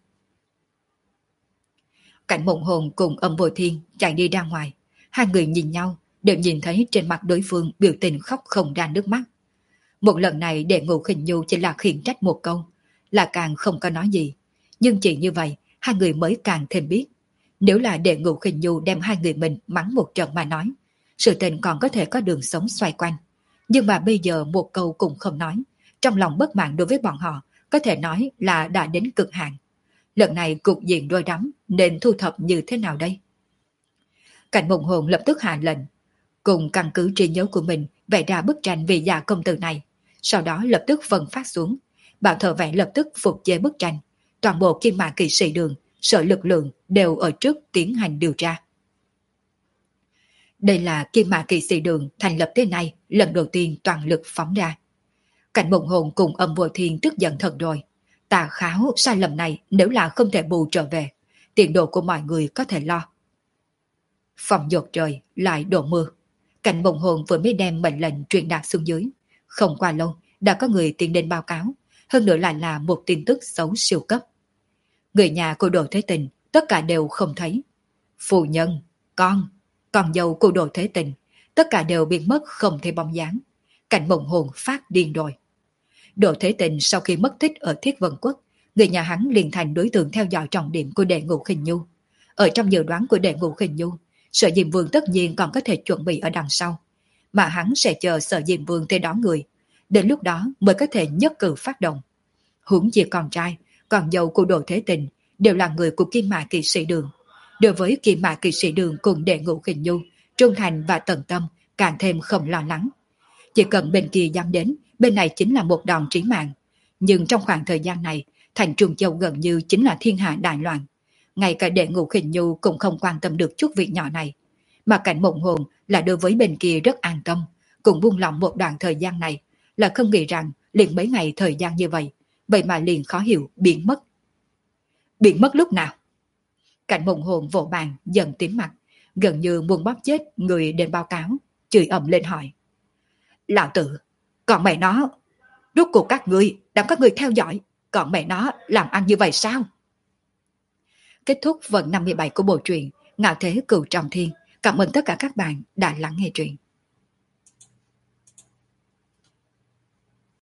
Cảnh Mộng Hồn cùng Âm Vô Thiên chạy đi ra ngoài. Hai người nhìn nhau, đều nhìn thấy trên mặt đối phương biểu tình khóc không ra nước mắt. Một lần này Đệ Ngũ Khinh Nhu chỉ là khiển trách một câu, là càng không có nói gì. Nhưng chỉ như vậy, hai người mới càng thêm biết. Nếu là Đệ Ngũ Khinh Nhu đem hai người mình mắng một trận mà nói, sự tình còn có thể có đường sống xoay quanh. Nhưng mà bây giờ một câu cũng không nói, trong lòng bất mãn đối với bọn họ, có thể nói là đã đến cực hạn. Lần này cục diện đôi đắm, nên thu thập như thế nào đây? Cảnh Mộng Hồn lập tức hạ lệnh, cùng căn cứ trí nhớ của mình vẽ ra bức tranh về già công tử này, sau đó lập tức phân phát xuống. Bảo thợ vẽ lập tức phục chế bức tranh, toàn bộ Kim Mã Kỵ Sĩ Đường, sở lực lượng đều ở trước tiến hành điều tra. Đây là Kim Mã Kỵ Sĩ Đường thành lập tới nay lần đầu tiên toàn lực phóng ra. Cảnh Mộng Hồn cùng Âm Vô Thiên tức giận thật rồi. Tà kháo sai lầm này nếu là không thể bù trở về, tiền đồ của mọi người có thể lo. Phòng dột trời lại đổ mưa. Cảnh Mộng Hồn vừa mới đem mệnh lệnh truyền đạt xuống dưới. Không qua lâu đã có người tiến đến báo cáo, hơn nữa lại là một tin tức xấu siêu cấp. Người nhà của Đồ Thế Tình tất cả đều không thấy. Phu nhân, con, con dâu của Đồ Thế Tình tất cả đều biến mất không thấy bóng dáng. Cảnh Mộng Hồn phát điên rồi. Đồ Thế Tình sau khi mất tích ở Thiết Vân Quốc, người nhà hắn liền thành đối tượng theo dõi trọng điểm của Đệ Ngũ Khinh Nhu. Ở trong dự đoán của Đệ Ngũ Khinh Nhu, Sở Diệm Vương tất nhiên còn có thể chuẩn bị ở đằng sau, mà hắn sẽ chờ Sở Diệm Vương tới đón người, đến lúc đó mới có thể nhất cử phát động. Huống chi con trai, con dâu của Đồ Thế Tình đều là người của Kim Mã Kỵ Sĩ Đường. Đối với Kim Mã Kỵ Sĩ Đường cùng Đệ Ngũ Khinh Nhu, trung thành và tận tâm, càng thêm không lo lắng. Chỉ cần bên kia dám đến, bên này chính là một đòn chí mạng. Nhưng trong khoảng thời gian này, thành Trung Châu gần như chính là thiên hạ đại loạn. Ngay cả Đệ Ngũ Khinh Nhu cũng không quan tâm được chút việc nhỏ này. Mà Cảnh Mộng Hồn là đối với bên kia rất an tâm, cũng buông lòng một đoạn thời gian này, là không nghĩ rằng liền mấy ngày thời gian như vậy, vậy mà liền khó hiểu biến mất. Biến mất lúc nào? Cảnh Mộng Hồn vỗ bàn dần tím mặt, gần như muốn bóp chết người đến báo cáo, chửi ầm lên hỏi. Lão tử, còn mẹ nó, rốt cuộc các ngươi, đám các ngươi theo dõi, còn mẹ nó làm ăn như vậy sao? Kết thúc phần năm mươi bảy của bộ truyện Ngạo Thế Cửu Trọng Thiên. Cảm ơn tất cả các bạn đã lắng nghe truyện.